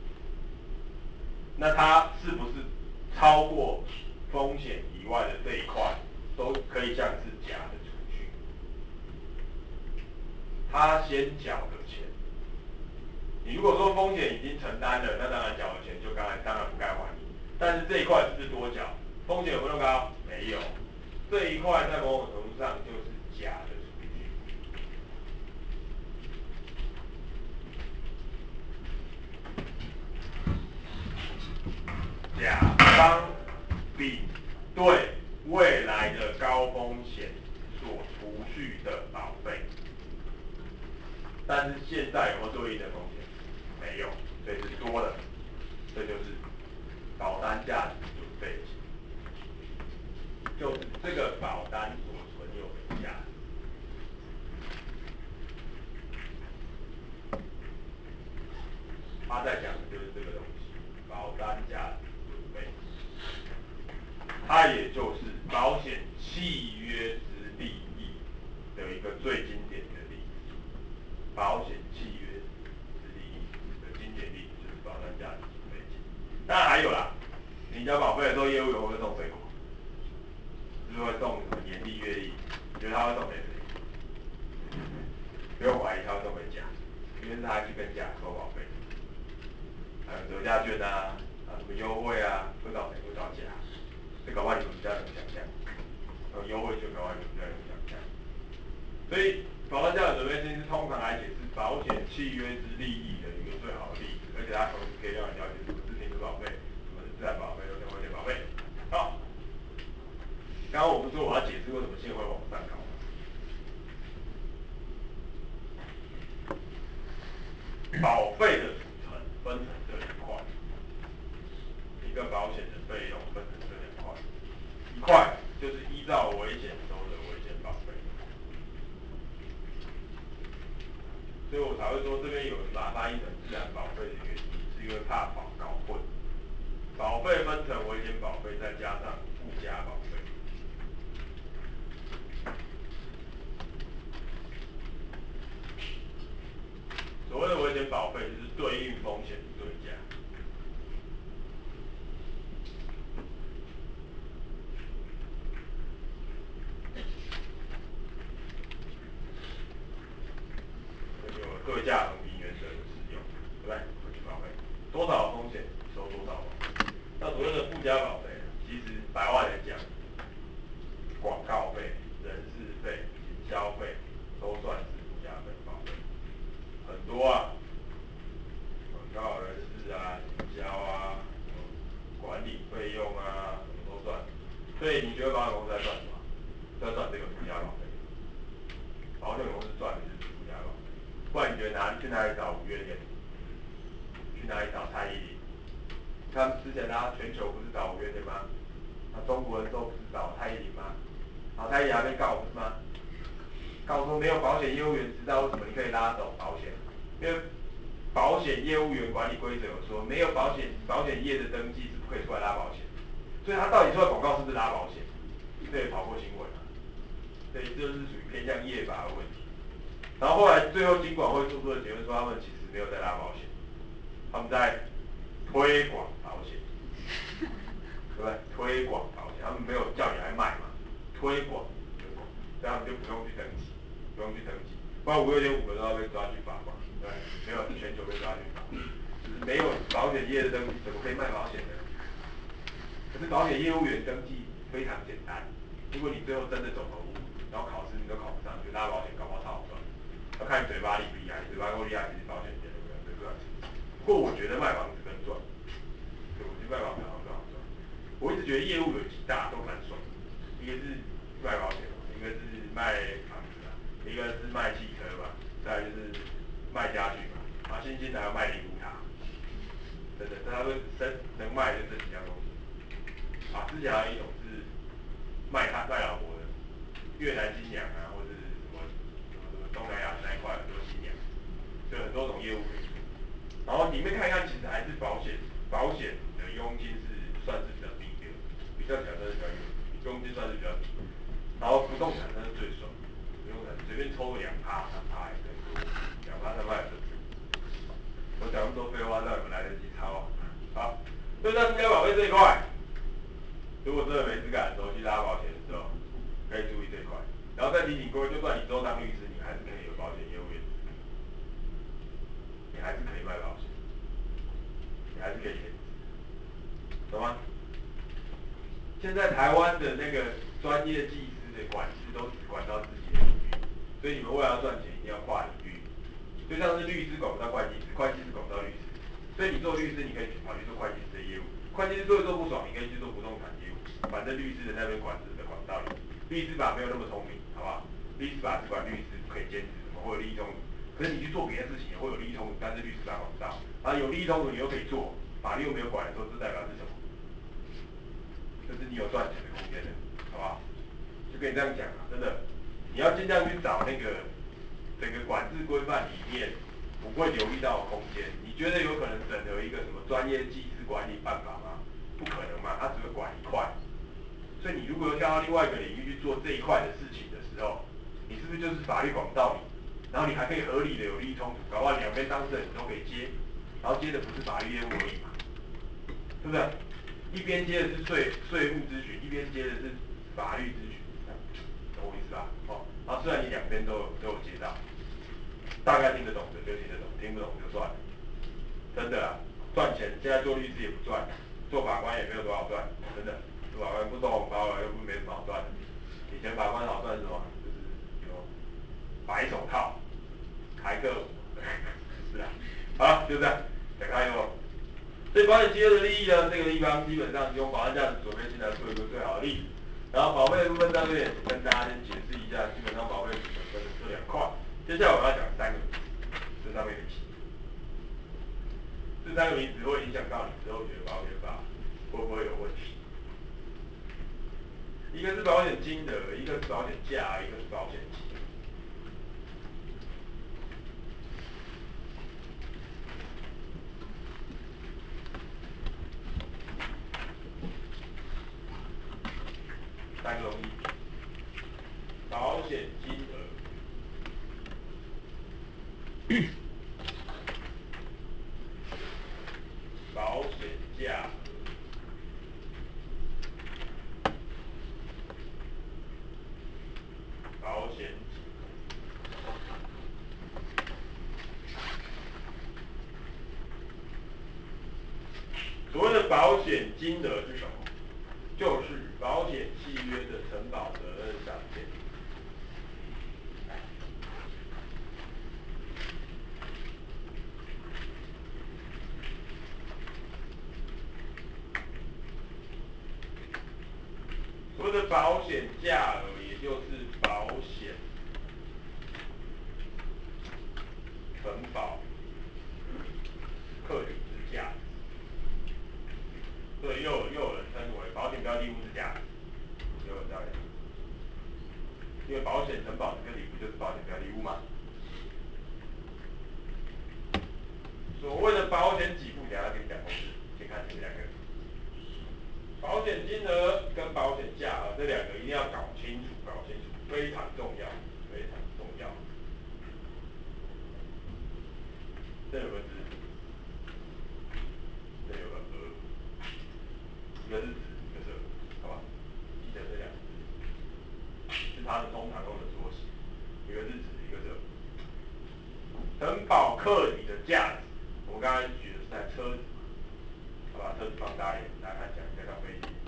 那它是不是超过风险以外的这一块，都可以像是甲的储蓄？ 他先缴的钱。你如果说风险已经承担了，那当然缴的钱就刚才当然不该还你。但是这一块是不是多缴？风险有没有那么高？没有。这一块在某种程度上就是假的储蓄。甲方比对未来的高风险所储蓄的保费，但是现在有没有对应的风险？没有，所以是多的。这就是保单价值准备金，就是这个保单所存有的价值。他在讲的就是这个东西，保单价值准备金，它也就是保险契约之利益的一个最经典的例子。保险契约之利益的经典例子就是保单价值准备金。当然还有啦，你交保费的时候，业务员会不会送水果？是不是会送什么年历、月历？你觉得他会送给谁？不用怀疑他会送给甲，因为是他去跟甲收保费。还有折价券啊，啊什么优惠啊，会找谁？会找甲。这搞不好你们比较能想象。有优惠券搞不好你们比较能想象。所以保单价值准备金是通常来解释保险契约之利益的一个最好的例子，而且它同时可以让你了解什么是停止保费，什么是自然保费，优先危险保费。好，刚刚我不是说我要解释为什么线会往上搞吗？保费的组成分成这两块，一个保险的费用分成这两块，一块就是依照危险收的危险保费，所以我才会说这边有人把它翻译成自然保费的原因，是因为怕搞搞混。保费分成危险保费，再加上附加保费。所谓的危险保费就是对应风险的对价。有对价衡平原则的适用，对不对？危险保费多少风险收多少保费。那所谓的附加保费，其实白话来讲，广告费、人事费、行销费都算是附加费保费，很多啊，广告、人事啊、行销啊、管理费用啊，什么都算。所以你觉得保险公司在赚什么？在赚这个附加保费。保险公司赚的就是附加保费。不然你觉得哪里去哪里找五月天？去哪里找蔡依林？他们之前他全球不是找五月天吗？那中国人之后不是找蔡依林吗？然后蔡依林还被告不是吗？告说没有保险业务员知道为什么你可以拉走保险，因为保险业务员管理规则有说，没有保险保险业的登记是不可以出来拉保险，所以他到底出来广告是不是拉保险？这也跑过新闻啊，所以这就是属于偏向业法的问题。然后后来最后金管会做出的结论说，他们其实没有在拉保险，他们在推广保险，对不对？推广保险，他们没有叫你来卖嘛，推广，推广，所以他们就不用去登记，不用去登记，不然五月天五个都要被抓去罚款，对，没有全球被抓去罚，就是没有保险业的登记，怎么可以卖保险呢？可是保险业务员登记非常简单，如果你最后真的走投无路，然后考试你都考不上，就拉保险搞不好超好赚，要看你嘴巴厉不厉害，嘴巴够厉害，其实保险钱都不用对不对？不过我觉得卖房子更赚，对，我觉得卖房子好像更好赚。我一直觉得业务有几大都蛮爽，一个是卖保险嘛，一个是卖房子嘛，一个是卖汽车嘛，再来就是卖家具嘛，然后新兴还要卖灵骨塔，真的，他会生能卖的这几样东西。啊，之前还有一种是卖他卖老婆的，越南新娘啊，或者是什么什么什么东南亚那一块很多新娘，就很多种业务可以做。然后里面看一看，其实还是保险，保险的佣金是算是比较低的，比较起来算是比较佣佣金算是比较低。然后不动产它是最爽，不动产随便抽个两趴三趴也可以多，两趴三趴也可以。我讲那么多废话，让你们来得及抄啊！好，所以在附加保费这一块，如果真的没质感的时候去拉保险的时候，可以注意这一块。然后再提醒各位，就算你之后当律师，你还是可以有保险业务员现在台湾的那个专业技师的管制都只管到自己的领域，所以你们为了要赚钱，一定要跨领域。就像是律师管不到会计师，会计师管不到律师，所以你做律师，你可以跑去做会计师的业务，会计师做一做不爽，你可以去做不动产业务，反正律师的那边管制的管不到你。律师法没有那么聪明，好不好？律师法只管律师不可以兼职什么，会有利益冲突。可是你去做别的事情也会有利益冲突，但是律师法管不到。然后有利益冲突你又可以做，法律又没有管的时候，这代表是什么？就是你有赚钱的空间的，好不好？就跟你这样讲啊，真的，你要尽量去找那个整个管制规范里面不会留意到的空间。你觉得有可能整合一个什么专业技师管理办法吗？不可能嘛，它只会管一块。所以你如果要跳到另外一个领域去做这一块的事情的时候，你是不是就是法律管不到你？然后你还可以合理的有利益冲突，搞不好两边当事人你都可以接，然后接的不是法律业务而已嘛，对不对？一边接的是税税务咨询，一边接的是法律咨询，懂我意思吧？哦，然后虽然你两边都有都有接到，大概听得懂的就听得懂，听不懂就算了。真的啊，赚钱现在做律师也不赚，做法官也没有多少赚，真的。做法官不收红包了，又不没什么好赚的。以前法官好赚什么？就是有白手套、台客舞，是啊。好了，就这样，讲太多。所以保险契约的利益呢，这个地方基本上用保单价值准备金来做一个最好的例子。然后保费的部分上面跟大家先解释一下，基本上保费组成分成这两块。接下来我要讲三个名词，这上面的题。这三个名词会影响到你之后学保险法会不会有问题？一个是保险金额，一个是保险价，一个是保险期。三个容易，保险金额、保险价额、保险期。所谓的保险金额是什么？就是保险契约的承保责任上限。所谓的保险价额，也就是保险承保客体之价值。所以又有又有人称为保险标的物之价值，也有这样的。因为保险承保这个礼物就是保险标的物嘛。所谓的保险给付，等一下给你讲公式，先看前面两个。保险金额跟保险价额这两个一定要搞清楚，搞清楚，非常重要，非常重要。这有个字，这有个额，一个是子，一个是额，好吧？记得这两个字，是它的通常用的缩写，一个是子，一个是额。承保客体的价值，我们刚才举的是台车子，好吧？车子放大一点，大家看起来比较像飞机。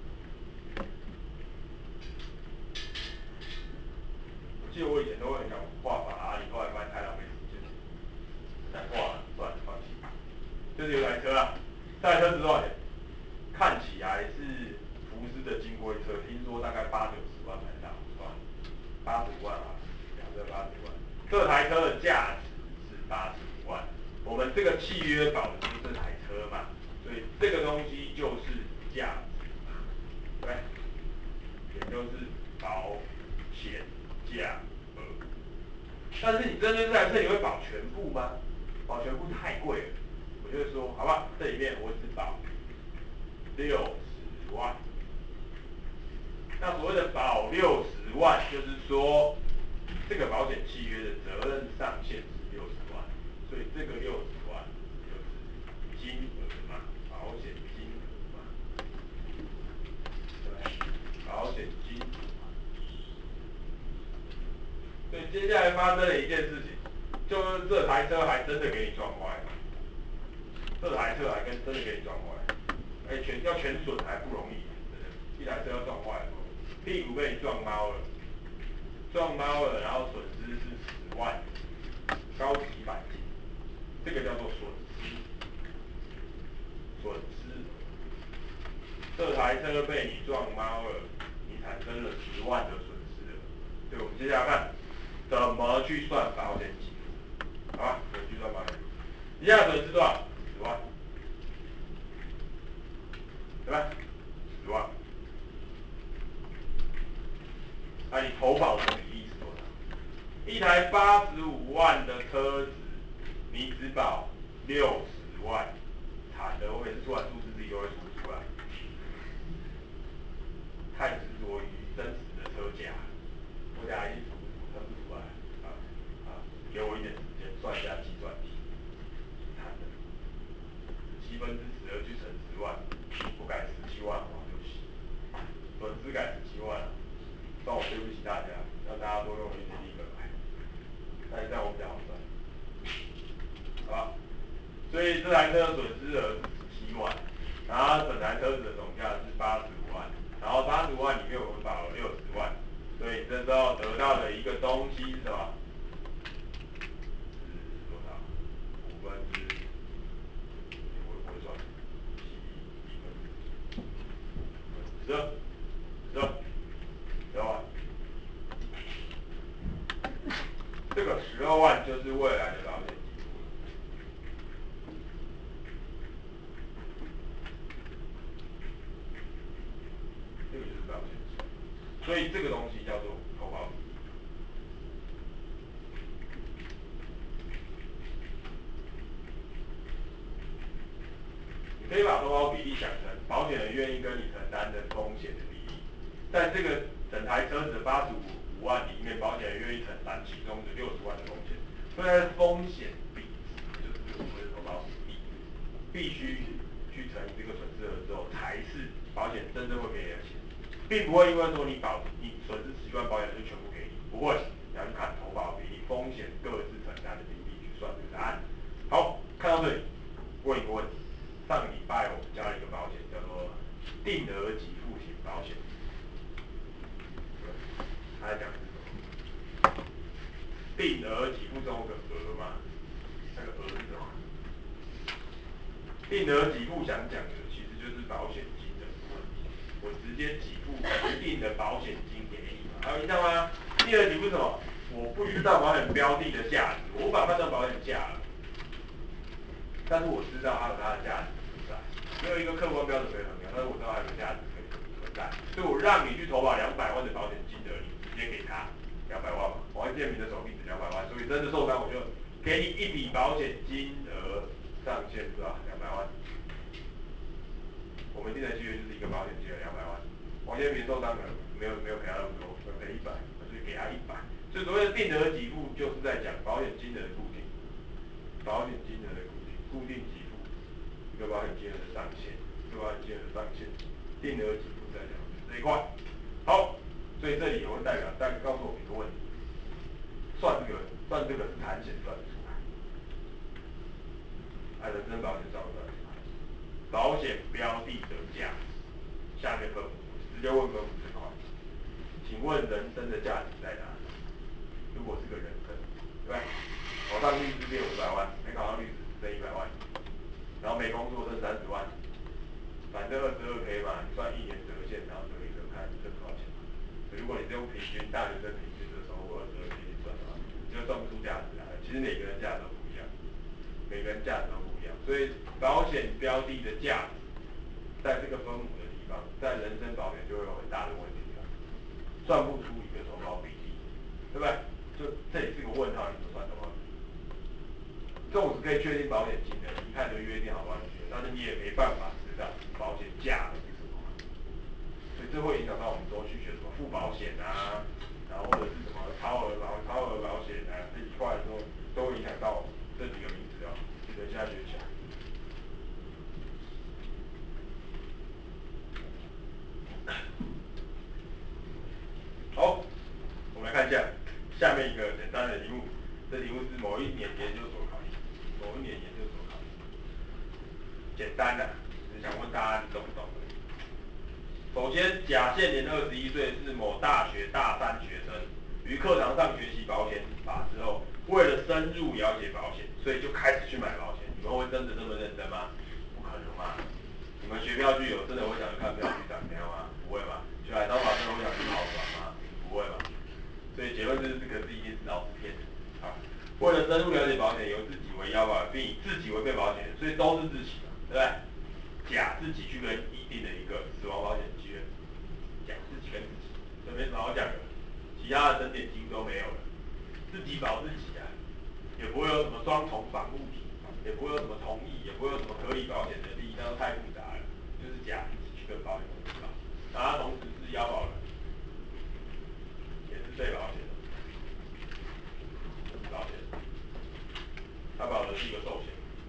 我记得我以前都会很想画法拉利，后来发现太浪费时间，难画了，算了，放弃。就是有台车啊，这台车值多少钱？看起来是福斯的金龟车，听说大概八九十万买到，算了，八十五万啊，假设八十五万。这台车的价值是八十五万，我们这个契约保的就是这台车嘛，所以这个东西就是价值，对，也就是保险价额。但是你针对这台车，你会保全部吗？保全部太贵了，我就会说，好吧，这里面我只保六十万。那所谓的保六十万，就是说这个保险契约的责任上限是六十万，所以这个六十万就是金额嘛，保险金额嘛，对，保险金额嘛。所以接下来发生了一件事情，就是这台车还真的给你撞坏了，这台车还跟真的给你撞坏了，哎，全要全损还不容易，真的， 一台车要撞坏了，屁股被你撞猫了，撞猫了，然后损失是十万，高级钣金，这个叫做损失，损失。这台车被你撞猫了，你产生了十万的损失了。所以我们接下来看怎么去算保险给付，好吧？怎么去算保险给付？你现在损失多少？十万，对吧？十万。那、啊、你投保的比例是多少？一台八十五万的车子，你只保六十万，惨的，我每次出来数字自己都会数不出来，太执着于真实的车价，我等下已经数分不出来啊啊！给我一点时间算一下计算题，惨的，七分之十二去乘十万，不改十七万，哇，对不起，损失改十七万了，算我对不起大家，让大家多用一点力本来。但是这样我比较好算，好吧？所以这台车的损失额是十七万，然后整台车子的总价是八十五万，然后八十五万里面我们保了六十万，所以这时候得到的一个东西是什么？是多少？五分之，我不会算，七一分之十二，十二，十二万。这个十二万就是未来的保险给付了。这个就是保险给付，所以这个东西叫做投保比例。你可以把投保比例想成保险人愿意跟你承担的风险的比例，在这个整台车子的八十五万里面，保险人愿意承担其中的六十万的风险，所以它的风险比值就是这个所谓的投保比例，必须去乘以这个损失额之后，才是保险真正会给你的钱，并不会因为说你保你损失十万，保险就全部给你，不会，你要去看投保比例，风险各自承担的比例去算这个答案。好，看到这里，问一个问题。上礼拜我们教了一个保险，叫做定额给付型保险。他在讲的是什么？定额给付中有个额嘛，那个额是什么？定额给付想讲的其实就是保险金的问题。我直接给付一定的保险金给你嘛，还有印象吗？定额给付是什么？我不知道保险标的的价值，我无法判断保险价了，但是我知道它有它的价值。没有一个客观标准可以衡量，但是我知道它有个价值可以存在，所以我让你去投保两百万的保险金额，你直接给他两百万嘛，王建民的手臂只两百万，所以真的受伤我就给你一笔保险金额上限是吧？两百万。我们定的契约就是一个保险金额两百万，王建民受伤可能没有没有赔他那么多，可能赔一百，所以给他一百。所以所谓的定额给付就是在讲保险金额的固定，保险金额的固定，固定给付。一个保险金额的上限，一个保险金额的上限，定额给付在讲这一块。好，所以这里也会代表大概告诉我们一个问题：算这个算这个是产险算得出来，啊，人身保险算不算得出来？保险标的的价值，下面分母，直接问分母这块。请问人身的价值在哪里？如果是个人身，对吧？考上律师变五百万，没考上律师只剩一百万。然后没工作剩三十万，反正二十二 K 嘛，你算一年折现，然后折一折看挣多少钱嘛。如果你是用平均大学生平均的收入二十二 K 去算的话，你就算不出价值来。其实每个人价值都不一样，每个人价值都不一样，所以保险标的的价值，在这个分母的地方，在人身保险就会有很大的问题了，算不出一个投保比例，对不对？就这里是个问号，你怎么算投保比例？纵使可以确定保险金额，一看就约定好保险金额，但是你也没办法知道保险价是什么，所以这会影响到我们之后去选什么附保险啊，然后或者是什么超额保超额保险啊这一块的时候，都会影响到这几个名词哦，记得现在学起来。好，我们来看一下下面一个简单的题目，这题目是某一年研究所考题，某一年研究所考题。简单的，只是想问大家你懂不懂而已。 首先，甲现年二十一岁，是某大学大三学生，于课堂上学习保险法之后，为了深入了解保险，所以就开始去买保险。你们会真的这么认真吗？不可能嘛！你们学票据有真的会想去看票据长怎样吗？不会嘛？学海商法真的会想去跑船吗？不会嘛？所以结论就是这个是一定是老师骗的。啊，为了深入了解保险，由自己为要保人，并以自己为被保险人，所以都是自己嘛，对不对？甲自己去跟一定的一个死亡保险契约，甲自己跟自己，这没什么好讲的，其他的整点几乎都没有了，自己保自己啊，也不会有什么双重防护体，也不会有什么同意，也不会有什么可以保险的利益，那都太复杂了，就是甲自己去跟保险公司保，那他同时是要保人，也是被保险的，就是保险，他保的是一个寿险。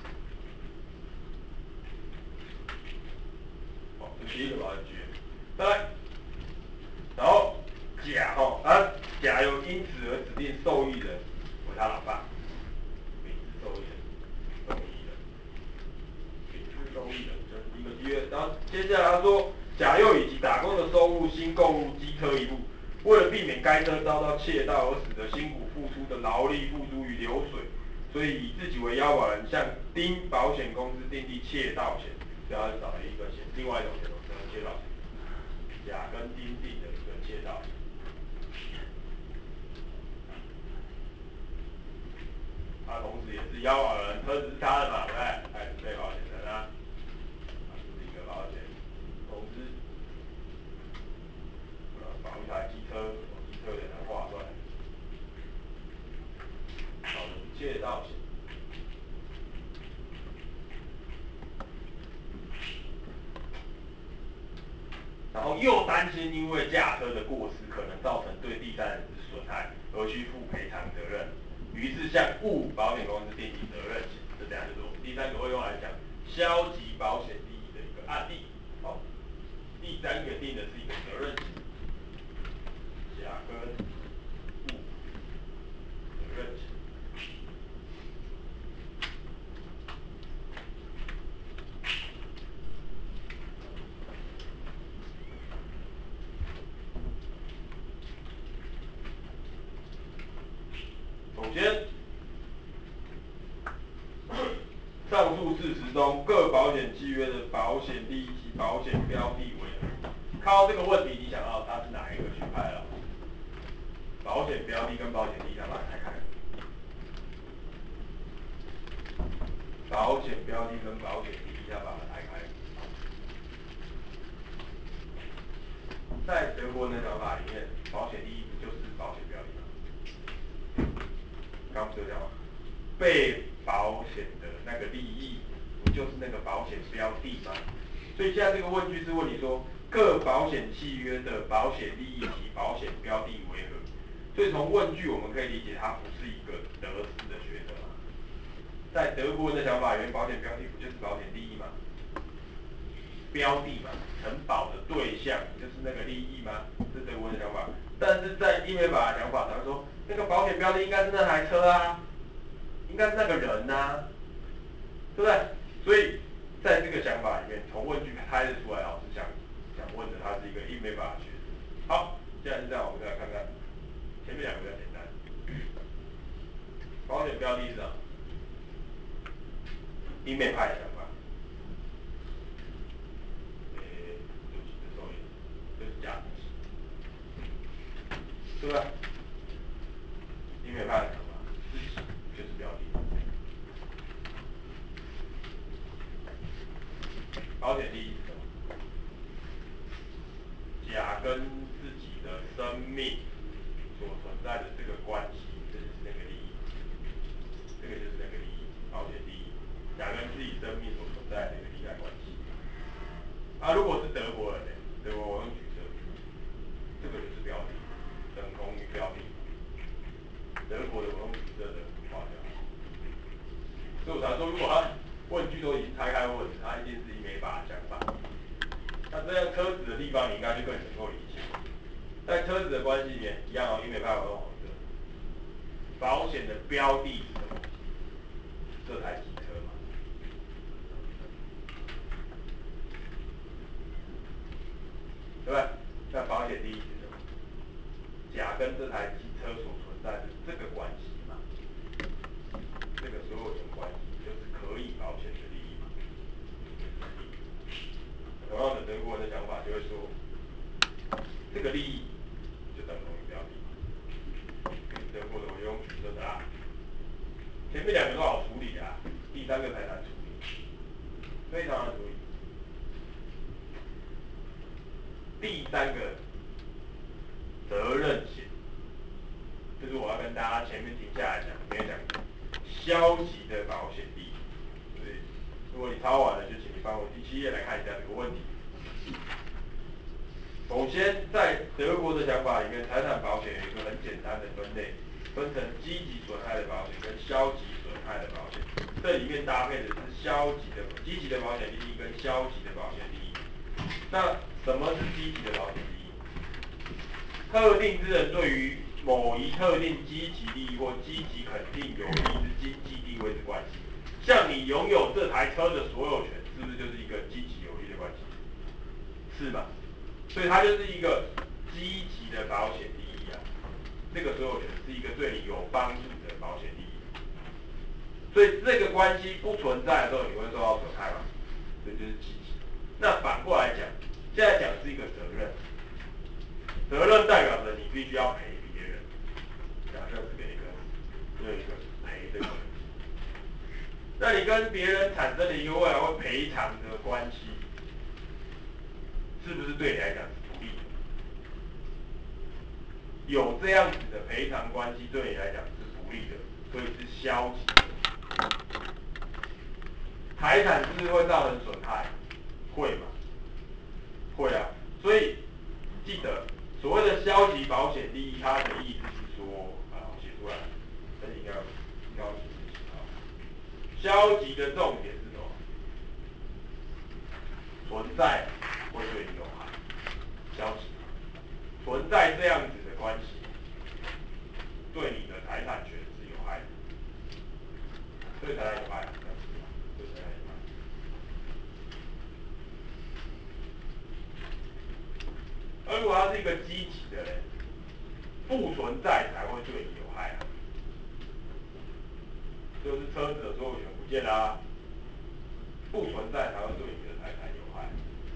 哦，这是第一个保险契约，再来。然后甲哈，啊甲有因此而指定受益人为他老爸，丙是受益人，受益人，丙是受益人，这是第一个契约。然后接下来他说，甲又以其打工的收入新购入机车一部，为了避免该车遭到窃盗而使得辛苦付出的劳力付诸于流水，所以以自己为要保人向丁保险公司订立窃盗险，所以他就找了一个险，另外一种险，窃盗险，甲跟丁订的一个窃盗险。他同时也是要保人，车子是他的嘛，对不对？他也是被保险人啊，这是一个保险公司，呃，保一台机车，机车也很划算，保的是窃盗险。然后又担心因为驾车的过失可能造成对第三人之损害，而需负赔偿责任，于是向物保险公司订立责任险。这等下就是我们第三个会用来讲消极保险利益的一个案例。好，第三个定的是一个责任险，甲跟物责任险。首先，上述事实中，各保险契约的保险利益及保险标的为何？看到这个问题，你想到它是哪一个学派的？保险标的跟保险利益，要把它拆开。保险标的跟保险利益要把它拆开。在德国的讲法里面，保险利益不就是保险标的吗？刚不是有讲吗？被保险的那个利益，不就是那个保险标的吗？所以现在这个问句是问你说，各保险契约的保险利益及保险标的为何？所以从问句我们可以理解，它不是一个得失的抉择嘛。在德国人的想法里面，保险标的不就是保险利益吗？标的嘛，承保的对象不就是那个利益吗？这是德国人的想法。但是在英美法的想法，他说那个保险标的应该是那台车啊，应该是那个人啊，对不对？所以在这个想法里面，从问句猜得出来，老师想想问的，它是一个英美法的学者。好，既然是这样，我们再来看看前面两个比较简单。保险标的是什么？英美派的想法。诶，对不起，这手印，这是假的，对吧？英美派的想法，自己就是标的。保险利益是什么？甲跟自己的生命所存在的这个关系，这就是那个利益，这个就是那个利益，保险利益。甲跟自己生命所存在的这个利害关系。啊，如果是德国人呢？德国我用举车，这个就是标的，等同于标的。德国的我用举车的划掉。所以我才说，如果他问句都已经拆开问，他一定是以美法的想法。那这样车子的地方，你应该就更能够理解。在车子的关系里面，一样哦，英美派我用红色。保险的标的是什么？这台机车嘛。 三个才难处理，非常难处理。第三个责任险，就是我要跟大家前面停下来讲，没有讲消极的保险利益。所以，如果你抄完了，就请你翻我第七页来看一下这个问题。首先，在德国的想法里面，财产保险有一个很简单的分类，分成积极损害的保险跟消极损害的保险。这里面搭配的是消极的、积极的保险利益跟消极的保险利益。那什么是积极的保险利益？特定之人对于某一特定积极利益或积极肯定有利之经济地位的关系。像你拥有这台车的所有权，是不是就是一个积极有利的关系？是吧？所以它就是一个积极的保险利益啊。这个所有权是一个对你有帮助的保险利益。所以这个关系不存在的时候，你会受到损害吗？这就是积极。那反过来讲，现在讲的是一个责任，责任代表着你必须要赔别人。假设这边一个，这一个赔这个。那你跟别人产生了一个未来会赔偿的关系，是不是对你来讲是不利的？有这样子的赔偿关系对你来讲是不利的，所以是消极的。财产是不是会造成损害？会嘛？会啊。所以记得所谓的消极保险利益，它的意思是说，啊，我写出来，这应该应该要写啊。消极的重点是什么？存在会对你有害，消极。存在这样子的关系，对你的财产权是有害的，对财产有害，对财产有害。而如果它是一个积极的人，不存在才会对你有害啊。就是车子的所有权不见啦、啊，不存在才会对你的财产有害。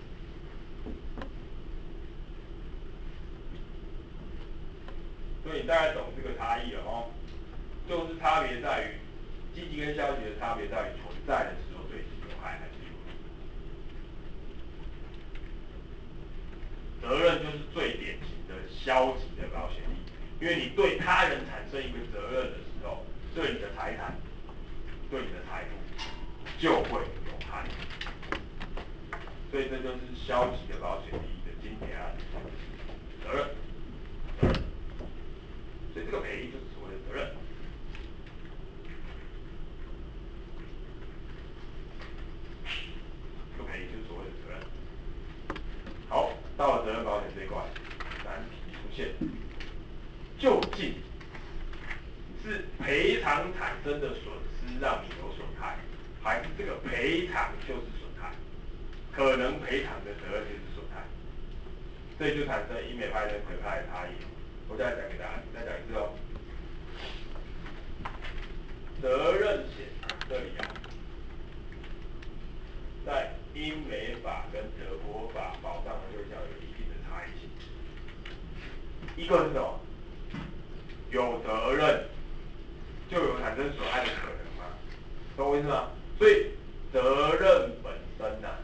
所以你大概懂这个差异了哦，就是差别在于积极跟消极的差别在于存在的时候对你有害还是有利。责任就是最典型的消极的保险利益，因为你对他人产生一个责任的时候，对你的财产、对你的财富就会有害。所以这就是消极的保险利益的经典案例，责任。所以这个赔就是所谓的责任。这个赔就是所谓的责任。好，到了责任保险这一块，难题出现，究竟是赔偿产生的损失让你有损害，还是这个赔偿就是损害？可能赔偿的责任就是损害，这就产生英美派跟德派的差异。我再讲给大家，再讲一次哦。责任险这里啊，在英美法跟德国法保障的对象有一定的差异性。一个是什么？有责任就有产生损害的可能吗？懂我意思吗？所以责任本身呢、啊，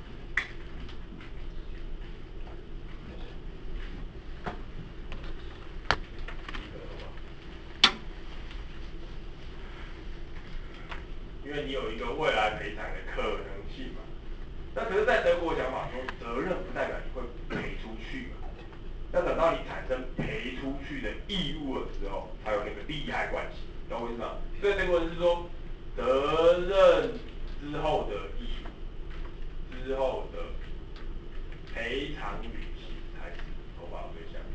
因为你有一个未来赔偿的可能性嘛。那可是，在德国讲法说，责任不代表你会赔出去嘛。那等到你产生赔出去的义务的时候，才有那个利害关系，懂我意思吗？所以德国人是说，责任之后的义务，之后的赔偿履行才是投保对象。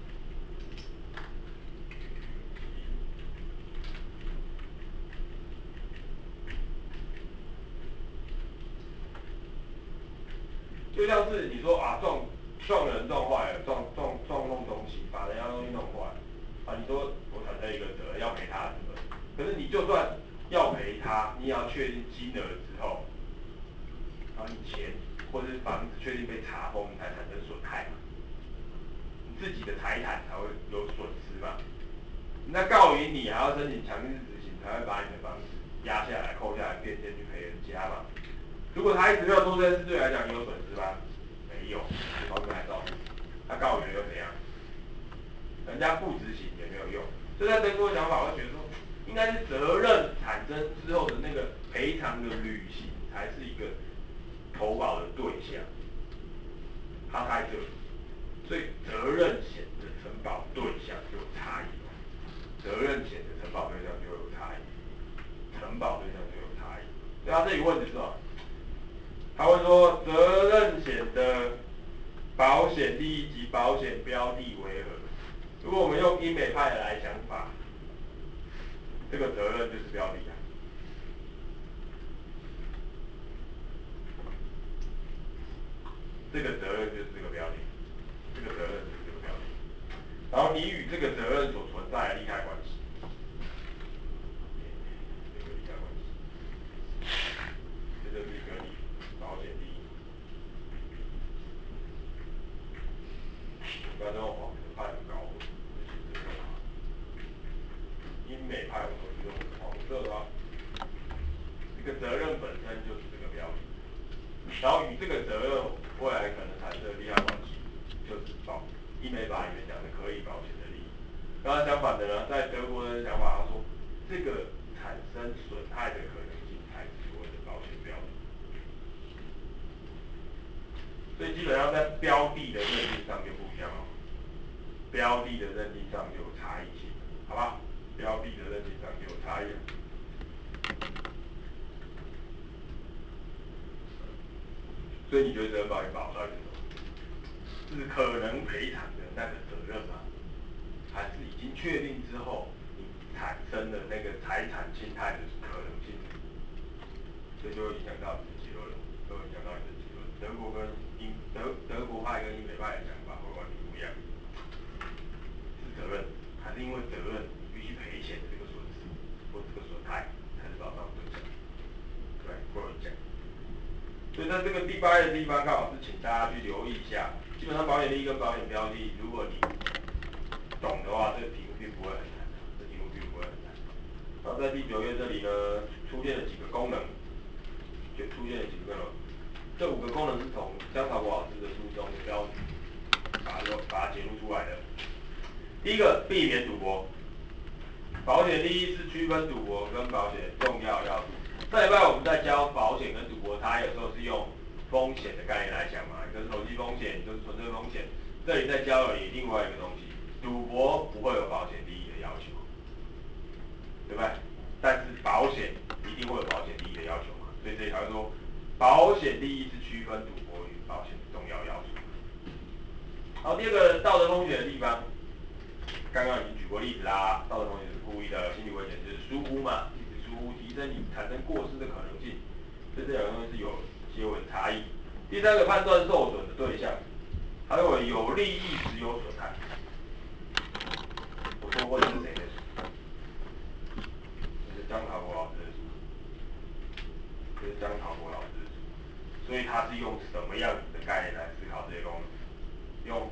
就像是你说啊，撞撞人撞坏了，撞撞撞弄东西，把人家东西弄坏了，啊，你说我产生一个责任要赔他的责任，可是你就算要赔他，你也要确定金额之后，然后你钱或者是房子确定被查封，你才产生损害嘛，你自己的财产才会有损失嘛。那告赢你还要申请强制执行，才会把你的房子压下来、扣下来变现去赔人家嘛。如果他一直没有做这件事，对来讲你有损失吗？没有，房子还照住。他告你又怎样？人家不执行也没有用。所以在德国的想法，我会觉得说，应该是责任产生之后的那个赔偿的履行，才是一个投保的对象。他在这里，所以责任险的承保对象就有差异了。责任险的承保对象就有差异，承保对象就有差异。所以他这里问的是什么？他会说责任险的保险利益及保险标的为何？如果我们用英美派的来讲法，这个责任就是标的啊。这个责任就是这个标的，这个责任就是这个标的。然后你与这个责任所存在的利害关系，这个利害关系，这就是一个保险利益。不要再用黄色派来搞混，英美派我都是用黄色的啊。这个责任本身就是这个标的，然后与这个责任未来可能产生的利害关系，就是保英美法里面讲的可以保险的利益。然后相反的呢，在德国人的想法，他说这个产生损害的可能性才是所谓的保险标的。所以基本上在标的的认定上就不一样了，标的的认定上就有差异性，好吧？标的的认定上就有差异了。所以你觉得责任保险保到底是什么？是可能赔偿的那个责任吗？还是已经确定之后，你产生的那个财产侵害的可能性？这就会影响到你的结论了，就会影响到你的结论。德国跟英德德国派跟英美派的想法会完全不一样。是责任，还是因为责任你必须赔钱的这个损失或这个损害才是保障对象？对，会有影响。所以在这个第八的地方，刚好是请大家去留意一下。基本上保险利益跟保险标的，如果你懂的话，这个题目并不会很难，这题目并不会很难。然后在第九页这里呢，出现了几个功能，就出现了几个功能。这五个功能是从江朝国老师的书中标把它把它揭露出来的。第一个，避免赌博。保险利益是区分赌博跟保险的重要要素。上礼拜我们在教保险跟赌博，它有时候是用风险的概念来讲嘛，一个是投机风险，一个是纯粹风险。这里在教了你另外一个东西，赌博不会有保险利益的要求，对不对？但是保险一定会有保险利益的要求嘛，所以这里才会说，保险利益是区分赌博与保险的重要要素。好，第二个道德风险的地方。刚刚已经举过例子啦，道德风险是故意的，心理危险就是疏忽嘛，一直疏忽，提升你产生过失的可能性，所以这两个东西是有些微的差异。第三个判断受损的对象，还有有利益时有损害。我说过这是谁的书？这是江朝国老师的书，这是江朝国老师的书，所以他是用什么样子的概念来思考这些功能？用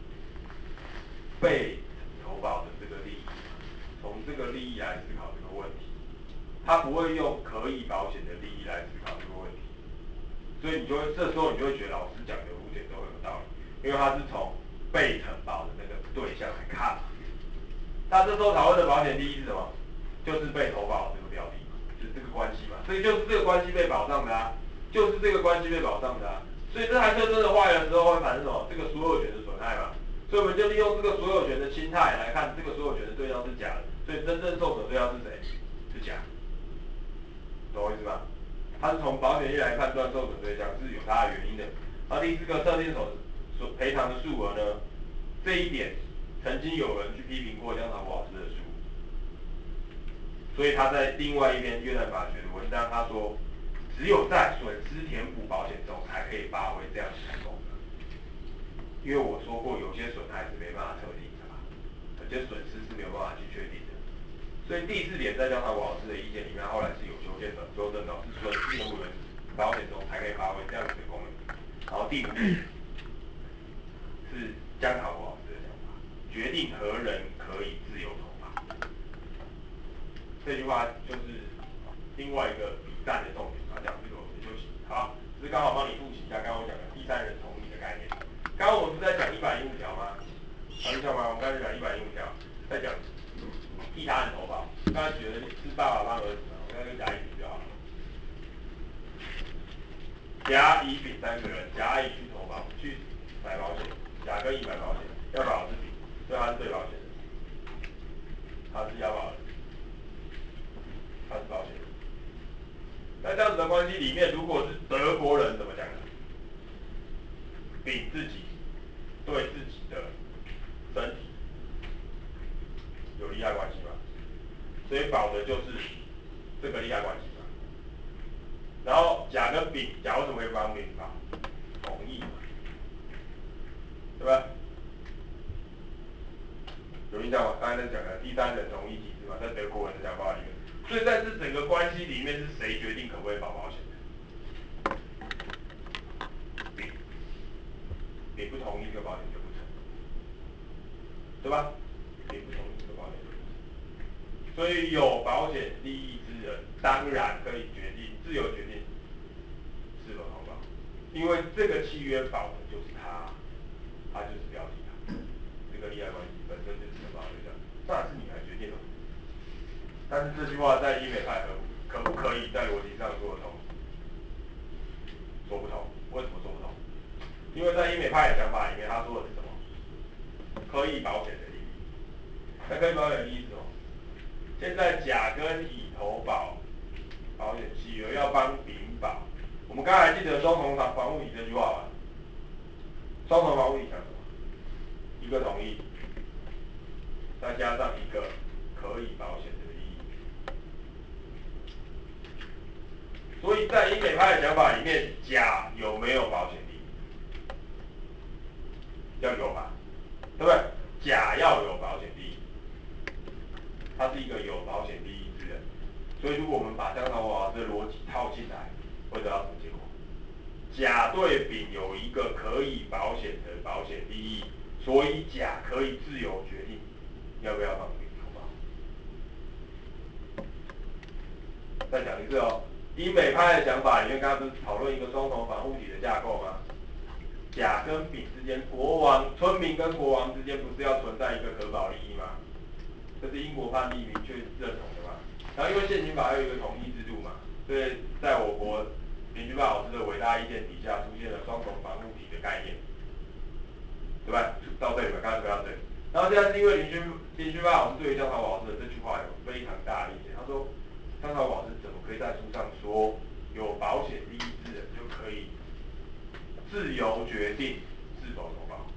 被投保的这个利益，从这个利益来思考这个问题，他不会用可以保险的利益来思考这个问题，所以你就会这时候你就会觉得老师讲的五点都很有道理，因为他是从被承保的那个对象来看嘛。那这时候讨论的保险利益是什么？就是被投保的这个标的，就是这个关系嘛，所以就是这个关系被保障的啊，就是这个关系被保障的啊，所以这台车真的坏的时候会产生什么？这个所有权的损害嘛。所以我们就利用这个所有权的心态来看，这个所有权的对象是假的，所以真正受损对象是谁？是假，懂我意思吗？它是从保险业来判断受损对象是有它的原因的。而第四个特定所所赔偿的数额呢，这一点曾经有人去批评过江朝国老师的书，所以他在另外一篇约旦法学的文章，他说，只有在损失填补保险中才可以发挥这样子的功能。因为我说过，有些损害是没办法测定的嘛，有些损失是没有办法去确定的。所以第四点在江朝国老师的意见里面，后来是有修正的，修正的是损失填补保险中才可以发挥这样子的功能。然后第五点是江朝国老师的想法，决定何人可以自由投保。这句话就是另外一个比战的重点。啊，讲这个我们休息。好，只是刚好帮你复习一下刚刚我讲的第三人同意的概念。刚刚我们不是在讲一百零五条吗？有印象吗？我们刚才讲一百零五条，在讲替他人投保。刚才举的是爸爸帮儿子嘛，我刚才甲乙丙就好了。甲、乙、丙三个人，甲、乙去投保，去买保险，甲跟乙买保险，要保的是丙，所以他是最保险的，他是要保的，他是保险的。在这样子的关系里面，如果是德国人怎么讲呢？丙自己对自己的身体有利害关系嘛，所以保的就是这个利害关系嘛。然后甲跟丙，甲为什么会帮丙保？同意嘛，对吧？有印象吗？刚才在讲的第三人同意机制嘛，在德国人的讲法里面，所以在这整个关系里面是谁决定可不可以保保险的？丙，丙不同意这个保险就不成，对吧？丙不同意这个保险就不成，所以有保险利益之人当然可以决定自由决定是否投保，因为这个契约保的就是他，他就是标题他，这个利害关系本身就是投保对象，当然是你来决定了。但是这句话在英美派可可不可以在逻辑上说得通？说不通。为什么说不通？因为在英美派的想法里面，他说的是什么？可以保险的利益。那可以保险的利益是什么？现在甲跟乙投保保险契约要帮丙保。我们刚才记得双重防护体这句话吧？双重防护体讲什么？一个同意，再加上一个可以保险的利益。所以在英美派的想法里面，甲有没有保险利益？要有吧，对不对？甲要有保险利益，他是一个有保险利益之人。所以如果我们把江潮华老师的逻辑套进来，会得到什么结果？甲对丙有一个可以保险的保险利益，所以甲可以自由决定要不要帮丙投保。再讲一次哦，英美派的想法里面，刚刚不是讨论一个双重防护体的架构吗？甲跟丙之间，国王、村民跟国王之间不是要存在一个可保利益吗？这是英国判例明确认同的嘛。然后因为现行法有一个统一制度嘛，所以在我国林君霸老师的伟大意见底下，出现了双重防护体的概念，对吧？到这里吧，刚才说到这里。然后现在是因为林君林君霸老师对于江潮老师的这句话有非常大的意见，他说江潮老师怎么可以在书上说有保险利益之人就可以自由决定是否投保？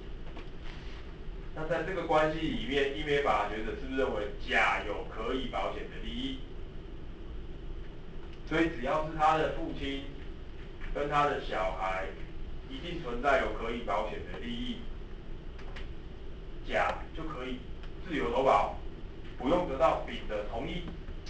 那在这个关系里面，英美法学者是不是认为甲有可以保险的利益？所以只要是他的父亲跟他的小孩，一定存在有可以保险的利益，甲就可以自由投保，不用得到丙的同意。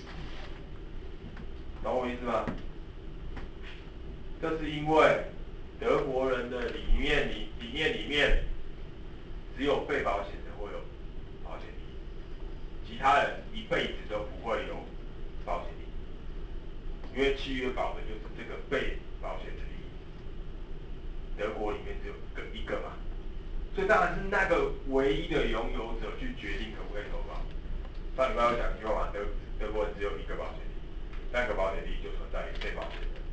懂我意思吗？这是因为德国人的理念里理念里面，只有被保险人会有保险利益，其他人一辈子都不会有保险利益，因为契约保的就是这个被保险的利益。德国里面只有个一个嘛，所以当然是那个唯一的拥有者去决定可不可以投保。上礼拜有讲一句话嘛，德德国人只有一个保险利益，那个保险利益就存在于被保险人。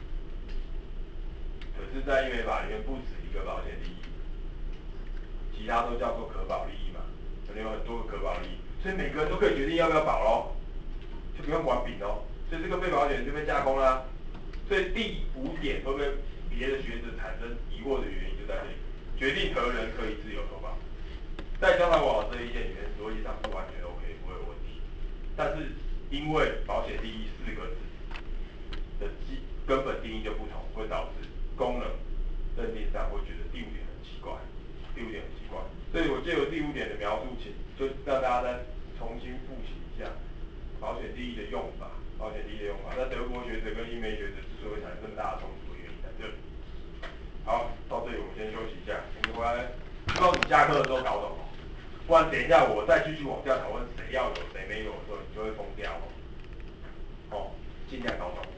可是，在英美法里面不止一个保险利益，其他都叫做可保利益嘛，可能有很多个可保利益，所以每个人都可以决定要不要保咯，就不用管丙咯。所以这个被保险人就被架空啦。所以第五点会不会别的学者产生疑惑的原因就在这里，决定何人可以自由投保。在江潮华老师的意见里面，逻辑上是完全 OK， 不会有问题。但是因为保险利益四个字的基根本定义就不同，会导致功能认定上会觉得第五点很奇怪，第五点很奇怪。所以我借由第五点的描述，请就让大家再重新复习一下保险利益的用法。保险利益的用法，那德国学者跟英美学者之所以产生这么大的冲突的原因在这里。好，到这里我们先休息一下，我们回来，希望你下课的时候搞懂哦，不然等一下我再继续往下讨论谁要有谁没有的时候，你就会疯掉哦。哦， 尽量搞懂。